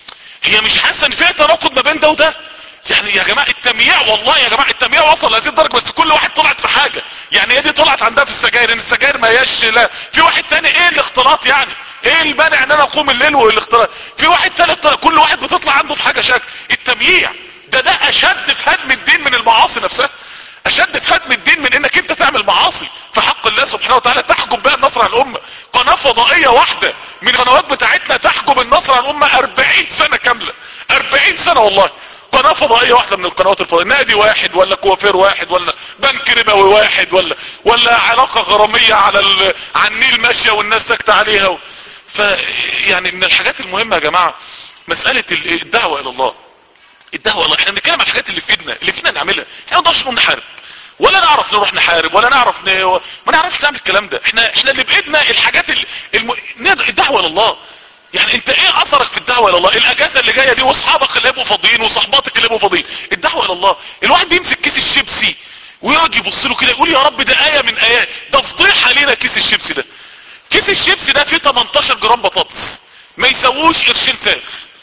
هي مش حاسه ان فيها تناقض ما بين ده وده؟ يعني يا جماعة التمييع، والله يا جماعة التمييع وصل لهذه الدرجة، بس كل واحد طلعت في حاجة. يعني هي دي طلعت عندها في السجاير ان السجاير ما هياش، لا في واحد تاني ايه الاختلاط، يعني ايه المانع ان انا اقوم الليل والاختلاط، في واحد تالت كل واحد بتطلع عنده في حاجة شكل. التمييع ده ده اشد في هدم الدين من المعاصي نفسها، اشد في هدم الدين من انك انت تعمل معاصي في حق الله سبحانه وتعالى تحجب بها النصر عن الامة. قناة فضائية واحدة من القنوات بتاعتنا تحجب النصر عن الامة اربعين سنة كاملة، اربعين سنة والله. قناة فضائية واحدة من القنوات الفضائية، نادي واحد ولا كوافير واحد ولا بنك ربوي واحد ولا ولا علاقة غرامية على ال... على النيل ماشية والناس ساكتة عليها و... ف يعني من الحاجات المهمة يا جماعة مسألة الدعوة الى الله. الدعوة الى الله احنا بنتكلم عن الحاجات اللي في ايدنا، اللي فينا نعملها. احنا ما نقدرش نحارب ولا نعرف نروح نحارب ولا نعرف ن... ما نعرفش نعمل الكلام ده. احنا احنا اللي بايدنا الحاجات ال... الم... الدعوة الى الله. يعني انت ايه اثرك في الدعوة الى الله؟ الاجازة اللي جاية دي واصحابك اللي هيبقوا فاضيين وصحباتك اللي هيبقوا فاضيين، الدعوة الى الله. الواحد بيمسك كيس الشيبسي ويقعد يبص له كده يقول يا رب ده آية من آيات، ده فضيحة لينا كيس الشيبسي ده، كيس الشيبسي ده فيه تمنتاشر جرام بطاطس ما يسووش قرشين ساغ،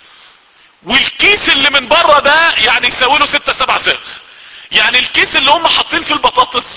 والكيس اللي من بره ده يعني يسوي له ستة سبعة ساغ. يعني الكيس اللي هم حاطين فيه البطاطس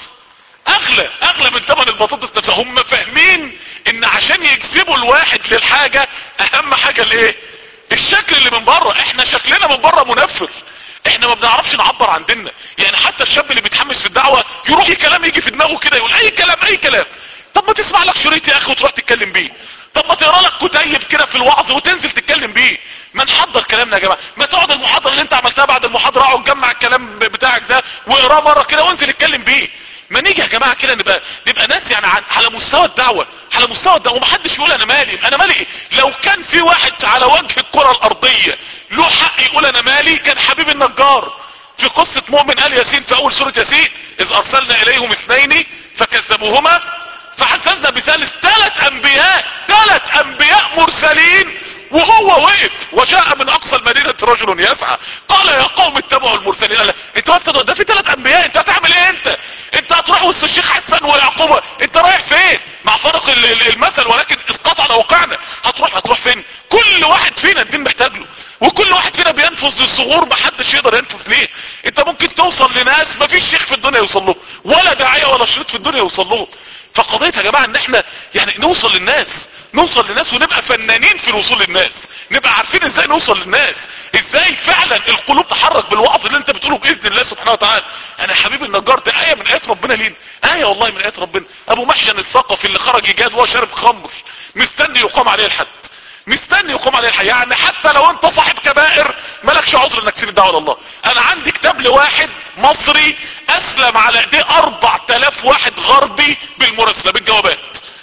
اغلى اغلى من ثمن البطاطس نفسها. هم فاهمين ان عشان يجذبوا الواحد للحاجة اهم حاجة الايه؟ الشكل اللي من بره. احنا شكلنا من بره منفر، احنا ما بنعرفش نعبر عن ديننا. يعني حتى الشاب اللي بيتحمس في الدعوة يروح اي كلام يجي في دماغه كده يقول اي كلام اي كلام. طب ما تسمع لك شريط يا اخي وتروح تتكلم بيه، طب ما تقرا لك كتيب كده في الوعظ وتنزل تتكلم بيه. ما نحضر كلامنا يا جماعه، ما تقعد المحاضره اللي انت عملتها بعد المحاضره اقعد جمع الكلام بتاعك ده واقراه مره كده وانزل اتكلم بيه. ما نيجي يا جماعه كده نبقى نبقى ناس يعني على مستوى الدعوه، على مستوى الدعوه، ومحدش يقول انا مالي انا مالي إيه؟ لو كان في واحد على وجه الكره الارضيه له حق يقول انا مالي كان حبيب النجار في قصه مؤمن ال ياسين في اول سوره ياسين، اذ ارسلنا اليهم اثنين فكذبوهما فعززنا بثالث. ثلاث انبياء ثلاث انبياء مرسلين وهو وقف وجاء من اقصى المدينة رجل يسعى قال يا قوم اتبعوا المرسلين. قال انت وقفت ده في ثلاث انبياء انت هتعمل ايه؟ انت انت هتروح وسط الشيخ حسن ويعقوبة انت رايح فين؟ مع فرق المثل ولكن اسقطنا وقعنا. هتروح هتروح فين؟ كل واحد فينا الدين محتاج له، وكل واحد فينا بينفذ للصغور محدش يقدر ينفذ ليه. انت ممكن توصل لناس مفيش شيخ في الدنيا يوصل له ولا داعية ولا شريط في الدنيا يوصل له. فقضية يا جماعة ان احنا يعني نوصل للناس نوصل للناس ونبقى فنانين في الوصول للناس، نبقى عارفين ازاي نوصل للناس، ازاي فعلا القلوب تحرك بالوعظ اللي انت بتقوله باذن الله سبحانه وتعالى. انا يا حبيبي النجار ده ايه من ايات ربنا لينا، ايه والله من ايات ربنا. ابو محشن الثقفي اللي خرج يجاد وهو شارب خمر مستني يقام عليه الحد، مستني يقام عليه الحد. يعني حتى لو انت صاحب كبائر مالكش عذر انك تسيب الدعوه لله. انا عندي كتاب لواحد مصري اسلم على ايديه اربع تلاف واحد غربي بالمراسله بالجوابات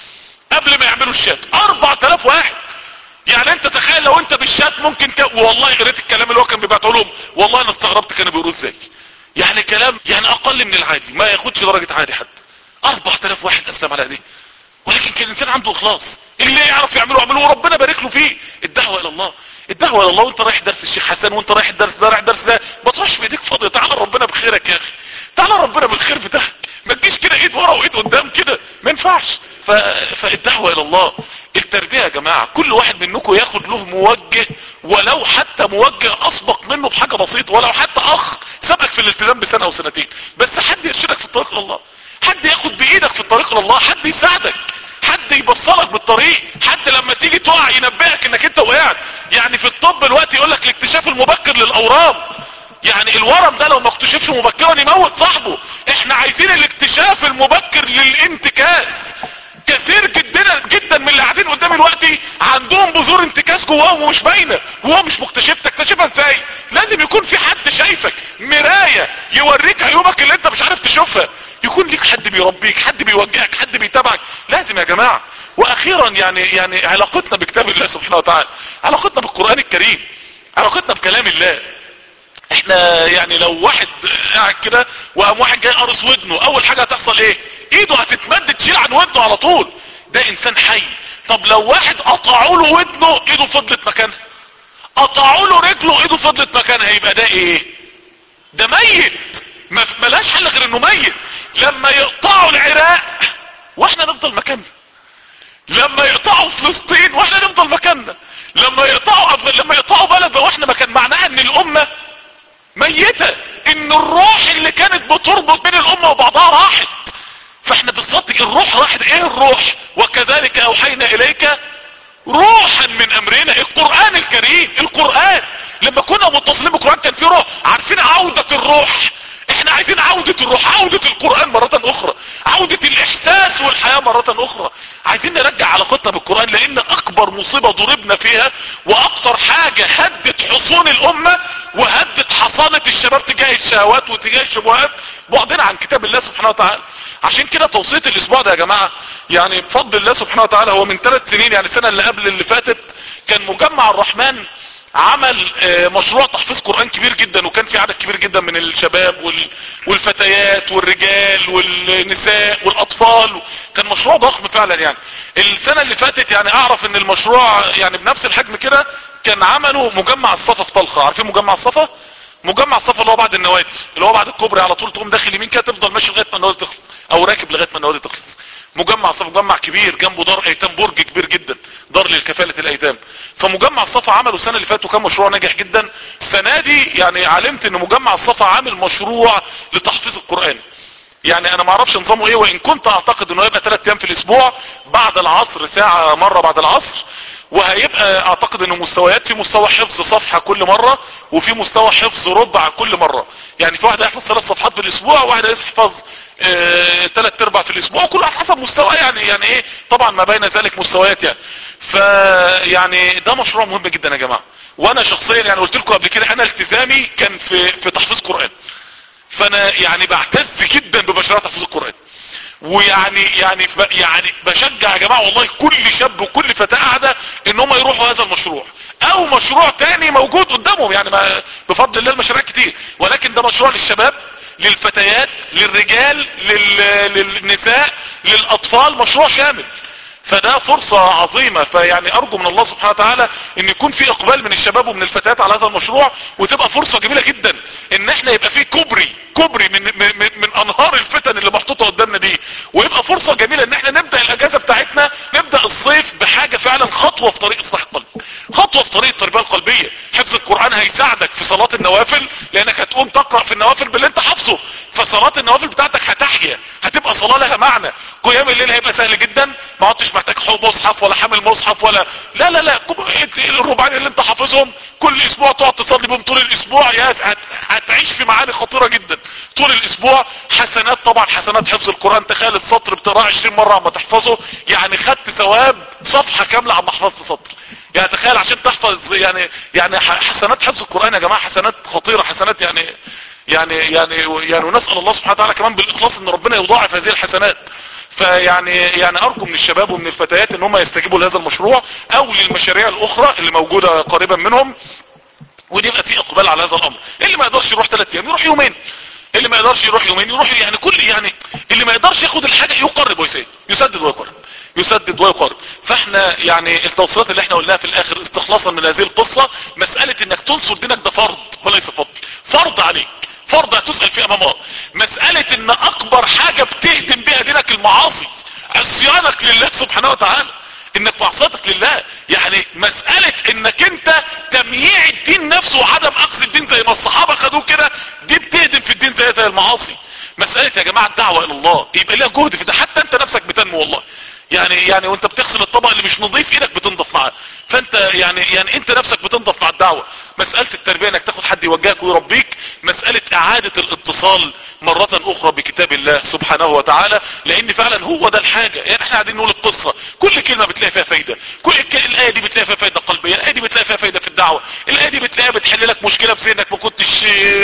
قبل ما يعملوا الشات. اربع تلاف واحد. يعني انت تخيل لو انت بالشات ممكن ك... والله قريت الكلام اللي هو كان بيبعته لهم والله انا استغربت كانوا بيقولوا ازاي. يعني كلام يعني اقل من العادي ما ياخدش درجة عادي حد. اربع تلاف واحد اسلم على ايديه، ولكن كان الانسان عنده اخلاص اللي يعرف يعمله يعمله وربنا بارك له فيه. الدعوه الى الله الدعوه الى الله وانت رايح درس الشيخ حسن وانت رايح الدرس ده رايح درس ده ما تروحش بايديك فاضيه. تعالى ربنا بخيرك يا اخي، تعالى ربنا بالخير بتاعك، ما تجيش كده ايد ورا وايد قدام كده ما ينفعش. ف... فالدعوه الى الله التربيه يا جماعه كل واحد منكم ياخد له موجه ولو حتى موجه اسبق منه بحاجه بسيطه، ولو حتى اخ سبقك في الالتزام بسنه او سنتين، بس حد يرشدك في الطريق الى الله، حد ياخد بايدك في الطريق الى الله، حد يساعدك، حد يبصلك بالطريق، حد لما تيجي تقع ينبهك انك انت وقعت. يعني في الطب الوقت يقول لك الاكتشاف المبكر للاورام، يعني الورم ده لو ما اكتشفش مبكرا يموت صاحبه. احنا عايزين الاكتشاف المبكر للانتكاس. كثير جدا جدا من اللي قاعدين قدامي دلوقتي عندهم بذور انتكاس جواهم ومش باينه وهو مش مكتشف. تكتشفها ازاي؟ لازم يكون في حد شايفك، مرايه يوريك عيوبك اللي انت مش عارف تشوفها، يكون ليك حد بيربيك، حد بيوجهك، حد بيتابعك. لازم يا جماعه. واخيرا يعني يعني علاقتنا بكتاب الله سبحانه وتعالى، علاقتنا بالقران الكريم، علاقتنا بكلام الله. احنا يعني لو واحد قاعد كده وقام واحد جاي قارص ودنه اول حاجه هتحصل ايه؟ ايده هتتمد تشيل عن ودنه على طول. ده انسان حي. طب لو واحد قطعوا له ودنه ايده فضلت مكانها، قطعوا له رجله ايده فضلت مكانها، يبقى ده ايه؟ ده ميت. ما ملاش حل غير انه ميت. لما يقطعوا العراق واحنا نفضل مكاننا، لما يقطعوا فلسطين واحنا نفضل مكاننا، لما يقطعوا أفغ... لما يقطعوا بلد واحنا مكان. معناها ان الامه ميتة، ان الروح اللي كانت بتربط بين الامة وبعضها راحت. فاحنا بالظبط الروح راحت. ايه الروح؟ وكذلك اوحينا اليك روحا من امرنا. القرآن الكريم، القرآن لما كنا متصلين بالقرآن كان في روح. عارفين عودة الروح؟ احنا عايزين عودة الروح، عودة القرآن مرة اخرى، عودة الاحساس والحياة مرة اخرى. عايزين نرجع علاقتنا بالقرآن، لان اكبر مصيبة ضربنا فيها واكثر حاجة هدت حصون الامة وهدت حصانة الشباب تجاه الشهوات وتجاه الشبهات بعدنا عن كتاب الله سبحانه وتعالى. عشان كده توصية الاسبوع ده يا جماعة يعني بفضل الله سبحانه وتعالى هو من ثلاث سنين، يعني السنة اللي قبل اللي فاتت كان مجمع الرحمن عمل مشروع تحفيظ قرآن كبير جدا، وكان في عدد كبير جدا من الشباب والفتيات والرجال والنساء والاطفال. كان مشروع ضخم فعلا. يعني السنة اللي فاتت يعني اعرف ان المشروع يعني بنفس الحجم كده كان عملوا مجمع الصفا في طلخة. عارفين مجمع الصفا؟ مجمع الصفا اللي هو بعد النوادي، اللي هو بعد الكوبري على طول تقوم داخل يمين كده تفضل ماشي لغاية ما النوادي تخلص، او راكب لغاية ما النوادي تخلص. مجمع صفا مجمع كبير جنبه دار ايتام، برج كبير جدا، دار للكفالة الايتام. فمجمع الصفا عملوا السنة اللي فاتوا كان مشروع ناجح جدا. السنة دي يعني علمت ان مجمع الصفا عامل مشروع لتحفيظ القرآن. يعني انا ما اعرفش نظامه ايه، وان كنت اعتقد انه هيبقى ثلاث ايام في الاسبوع بعد العصر، ساعة مرة بعد العصر. وهيبقى اعتقد انه مستويات، في مستوى حفظ صفحة كل مرة، وفي مستوى حفظ ربع كل مرة. يعني في واحد هيحفظ ثلاث صفحات في الاسبوع، وواحد هيحفظ ثلاث اه ارباع في الاسبوع، كل واحد حسب مستوى. يعني يعني ايه طبعا ما بين ذلك مستويات يعني. فيعني ده مشروع مهم جدا يا جماعة. وانا شخصيا يعني قلت لكم قبل كده انا التزامي كان في في تحفيظ قرآن. فانا يعني بعتز جدا بمشروع تحفيظ القرآن. ويعني يعني يعني بشجع يا جماعة والله كل شاب وكل فتاة قاعدة ان هم يروحوا هذا المشروع، او مشروع تاني موجود قدامهم. يعني ما بفضل الله المشاريع كتير، ولكن ده مشروع للشباب، للفتيات، للرجال، لل... للنساء، للاطفال، مشروع شامل. فده فرصة عظيمة. فيعني ارجو من الله سبحانه وتعالى ان يكون في اقبال من الشباب ومن الفتيات على هذا المشروع، وتبقى فرصة جميلة جدا ان احنا يبقى فيه كوبري كوبري من, من, من انهار الفتن اللي محطوطة قدامنا دي. ويبقى فرصة جميلة ان احنا نبدأ الاجازة بتاعتنا، نبدأ الصيف بحاجة فعلا خطوة في طريق اصلاح القلب، خطوة في طريق التربية القلبية. حفظ القرآن هيساعدك في صلاة النوافل، لانك هتقوم تقرأ في النوافل باللي انت حافظه، فصلاة النوافل بتاعتك هتحيا، هتبقى صلاة لها معنى. قيام الليل هيبقى سهل جدا، ما عدتش محتاج مصحف ولا حامل مصحف ولا لا لا لا الربعين اللي انت حافظهم كل اسبوع تقعد تصلي بهم طول الاسبوع، يا هت... هتعيش في معاني خطيرة جدا طول الاسبوع. حسنات طبعا، حسنات حفظ القرآن. تخيل السطر بتقراه عشرين مرة عما تحفظه، يعني خدت ثواب صفحة كاملة عما حفظت سطر. يعني تخيل عشان تحفظ يعني يعني حسنات حفظ القرآن يا جماعة، حسنات خطيرة، حسنات يعني يعني يعني يعني ونسأل الله سبحانه وتعالى كمان بالاخلاص ان ربنا يضاعف هذه الحسنات. فيعني يعني ارجو من الشباب ومن الفتيات ان هم يستجيبوا لهذا المشروع او للمشاريع الاخرى اللي موجودة قريبا منهم، ودي يبقى في اقبال على هذا الامر. اللي ما يقدرش يروح ثلاث ايام يروح يومين، اللي ما يقدرش يروح يومين يروح يعني كل يعني اللي ما يقدرش ياخد الحاجة يقرب ويسدد، يسدد ويقرب، يسدد ويقرب. فاحنا يعني التوصيات اللي احنا قلناها في الاخر استخلاصا من هذه القصة، مسألة انك تنصر دينك ده فرض وليس فضل، فرض عليك، فرض هتسأل فيه امام الله. مسألة ان اكبر حاجة بتهدم بها دينك المعاصي، عصيانك لله سبحانه وتعالى، انك معصيتك لله. يعني مسألة انك انت تمييع الدين نفسه وعدم اخذ الدين زي ما الصحابة خدوه كده، دي بتهدم في الدين زي زي المعاصي. مسألة يا جماعة الدعوة الى الله يبقى لها جهد في ده، حتى انت نفسك بتنمو والله. يعني يعني وانت بتغسل الطبق اللي مش نظيف ايدك بتنضف معاه، فانت يعني يعني انت نفسك بتنضف مع الدعوة. مسألة التربية انك تاخد حد يوجهك ويربيك، مسألة اعادة الاتصال مرة اخرى بكتاب الله سبحانه وتعالى، لان فعلا هو ده الحاجة. يعني احنا قاعدين نقول القصة، كل كلمة بتلاقي فيها فايدة، كل الاية دي بتلاقي فيها فايدة قلبية، الاية دي بتلاقي فيها فايدة في الدعوة، الاية دي بتلاقيها بتحل لك مشكلة في ذهنك ما كنتش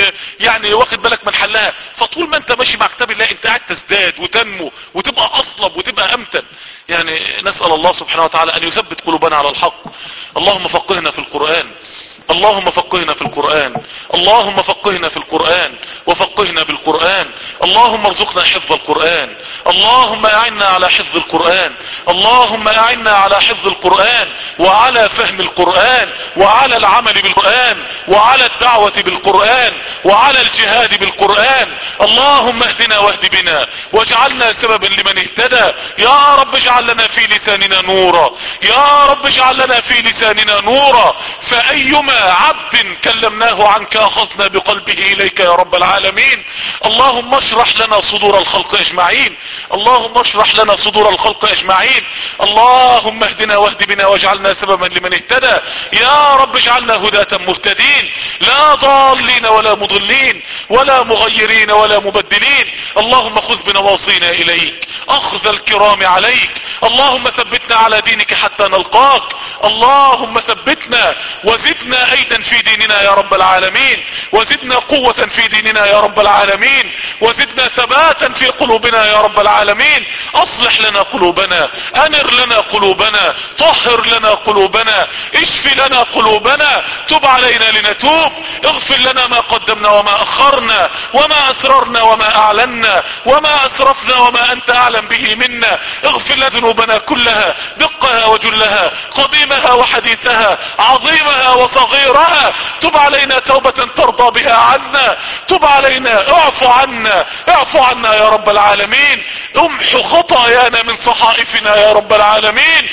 يعني واخد بالك من حلها. فطول ما انت ماشي مع كتاب الله انت قاعد تزداد وتنمو وتبقى اصلب وتبقى امتن. يعني نسأل الله سبحانه وتعالى ان يثبت قلوبنا على الحق. اللهم فقهنا في القرآن، اللهم فقهنا في القرآن، اللهم فقهنا في القرآن وفقهنا بالقرآن. اللهم ارزقنا حفظ القرآن، اللهم اعنا على حفظ القرآن، اللهم اعنا على حفظ القرآن وعلى فهم القرآن وعلى العمل بالقرآن وعلى الدعوة بالقرآن وعلى الجهاد بالقرآن. اللهم اهدنا واهد بنا واجعلنا سببا لمن اهتدى. يا رب اجعل لنا في لساننا نورا، يا رب اجعل لنا في لساننا نورا. فايما عبد كلمناه عنك اخذنا بقلبه اليك يا رب العالمين. اللهم اشرح لنا صدور الخلق اجمعين، اللهم اشرح لنا صدور الخلق اجمعين. اللهم اهدنا واهد بنا واجعلنا سببا لمن اهتدى. يا رب اجعلنا هداة مهتدين، لا ضالين ولا مضلين ولا مغيرين ولا مبدلين. اللهم خذ بنواصينا اليك اخذ الكرام عليك. اللهم ثبتنا على دينك حتى نلقاك. اللهم ثبتنا وزدنا ايدا في ديننا يا رب العالمين، وزدنا قوة في ديننا يا رب العالمين، وزدنا ثباتا في قلوبنا يا رب العالمين. اصلح لنا قلوبنا، انر لنا قلوبنا، طهر لنا قلوبنا، اشف لنا قلوبنا، تب علينا لنتوب. اغفر لنا ما قدمنا وما اخرنا وما اسررنا وما اعلنا وما اسرفنا وما انت اعلم به منا. اغفر لنا ذنوبنا كلها، دقها وجلها، قديمها وحديثها، عظيمها وصغيرها. تب علينا توبة ترضى بها عنا، تب علينا، اعفو عنا، اعفو عنا يا رب العالمين. امحو خطايانا من صحائفنا يا رب العالمين.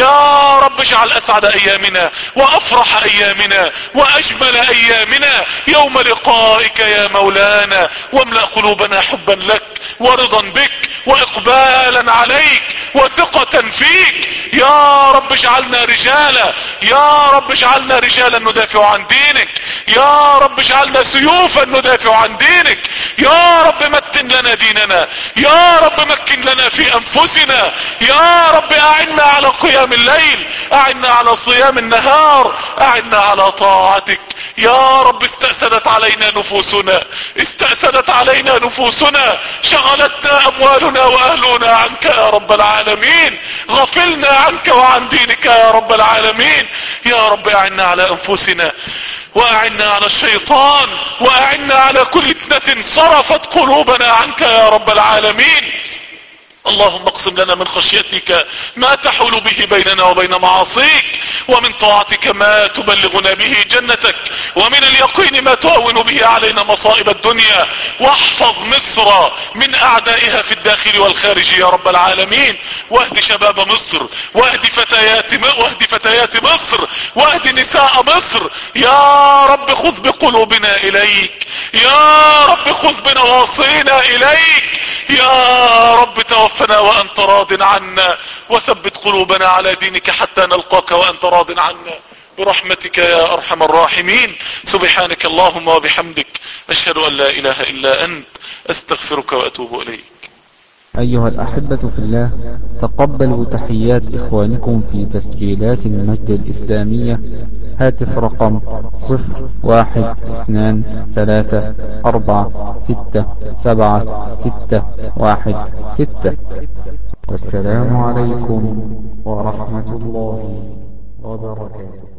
يا رب اجعل اسعد ايامنا وافرح ايامنا واجمل ايامنا يوم لقائك يا مولانا، واملأ قلوبنا حبا لك ورضا بك واقبالا عليك وثقة فيك. يا رب اجعلنا رجالا، يا رب اجعلنا رجالا ندافع عن دينك، يا رب اجعلنا سيوفا ندافع عن دينك. يا رب متن لنا ديننا، يا رب مكن لنا في انفسنا، يا رب اعنا على قيام الليل، اعنا على صيام النهار، اعنا على طاعتك. يا رب استأسدت علينا نفوسنا، استأسدت علينا نفوسنا، شغلتنا اموالنا واهلنا عنك يا رب العالمين، غفلنا عنك وعن دينك يا رب العالمين. يا رب اعنا على انفسنا واعنا على الشيطان واعنا على كل فتنة صرفت قلوبنا عنك يا رب العالمين. اللهم اقسم لنا من خشيتك ما تحول به بيننا وبين معاصيك، ومن طاعتك ما تبلغنا به جنتك، ومن اليقين ما تهون به علينا مصائب الدنيا. واحفظ مصر من اعدائها في الداخل والخارج يا رب العالمين. واهد شباب مصر، واهد فتيات واهد فتيات مصر، واهد نساء مصر. يا رب خذ بقلوبنا اليك، يا رب خذ بنواصينا اليك، يا رب توفنا وانت راض عنا، وثبت قلوبنا على دينك حتى نلقاك وانت راض عنا برحمتك يا ارحم الراحمين. سبحانك اللهم وبحمدك، اشهد ان لا اله الا انت، استغفرك واتوب اليك. أيها الأحبة في الله، تقبلوا تحيات إخوانكم في تسجيلات المجد الإسلامية. هاتف رقم صفر واحد اثنان ثلاثة أربعة ستة سبعة ستة واحد ستة. والسلام عليكم ورحمة الله وبركاته.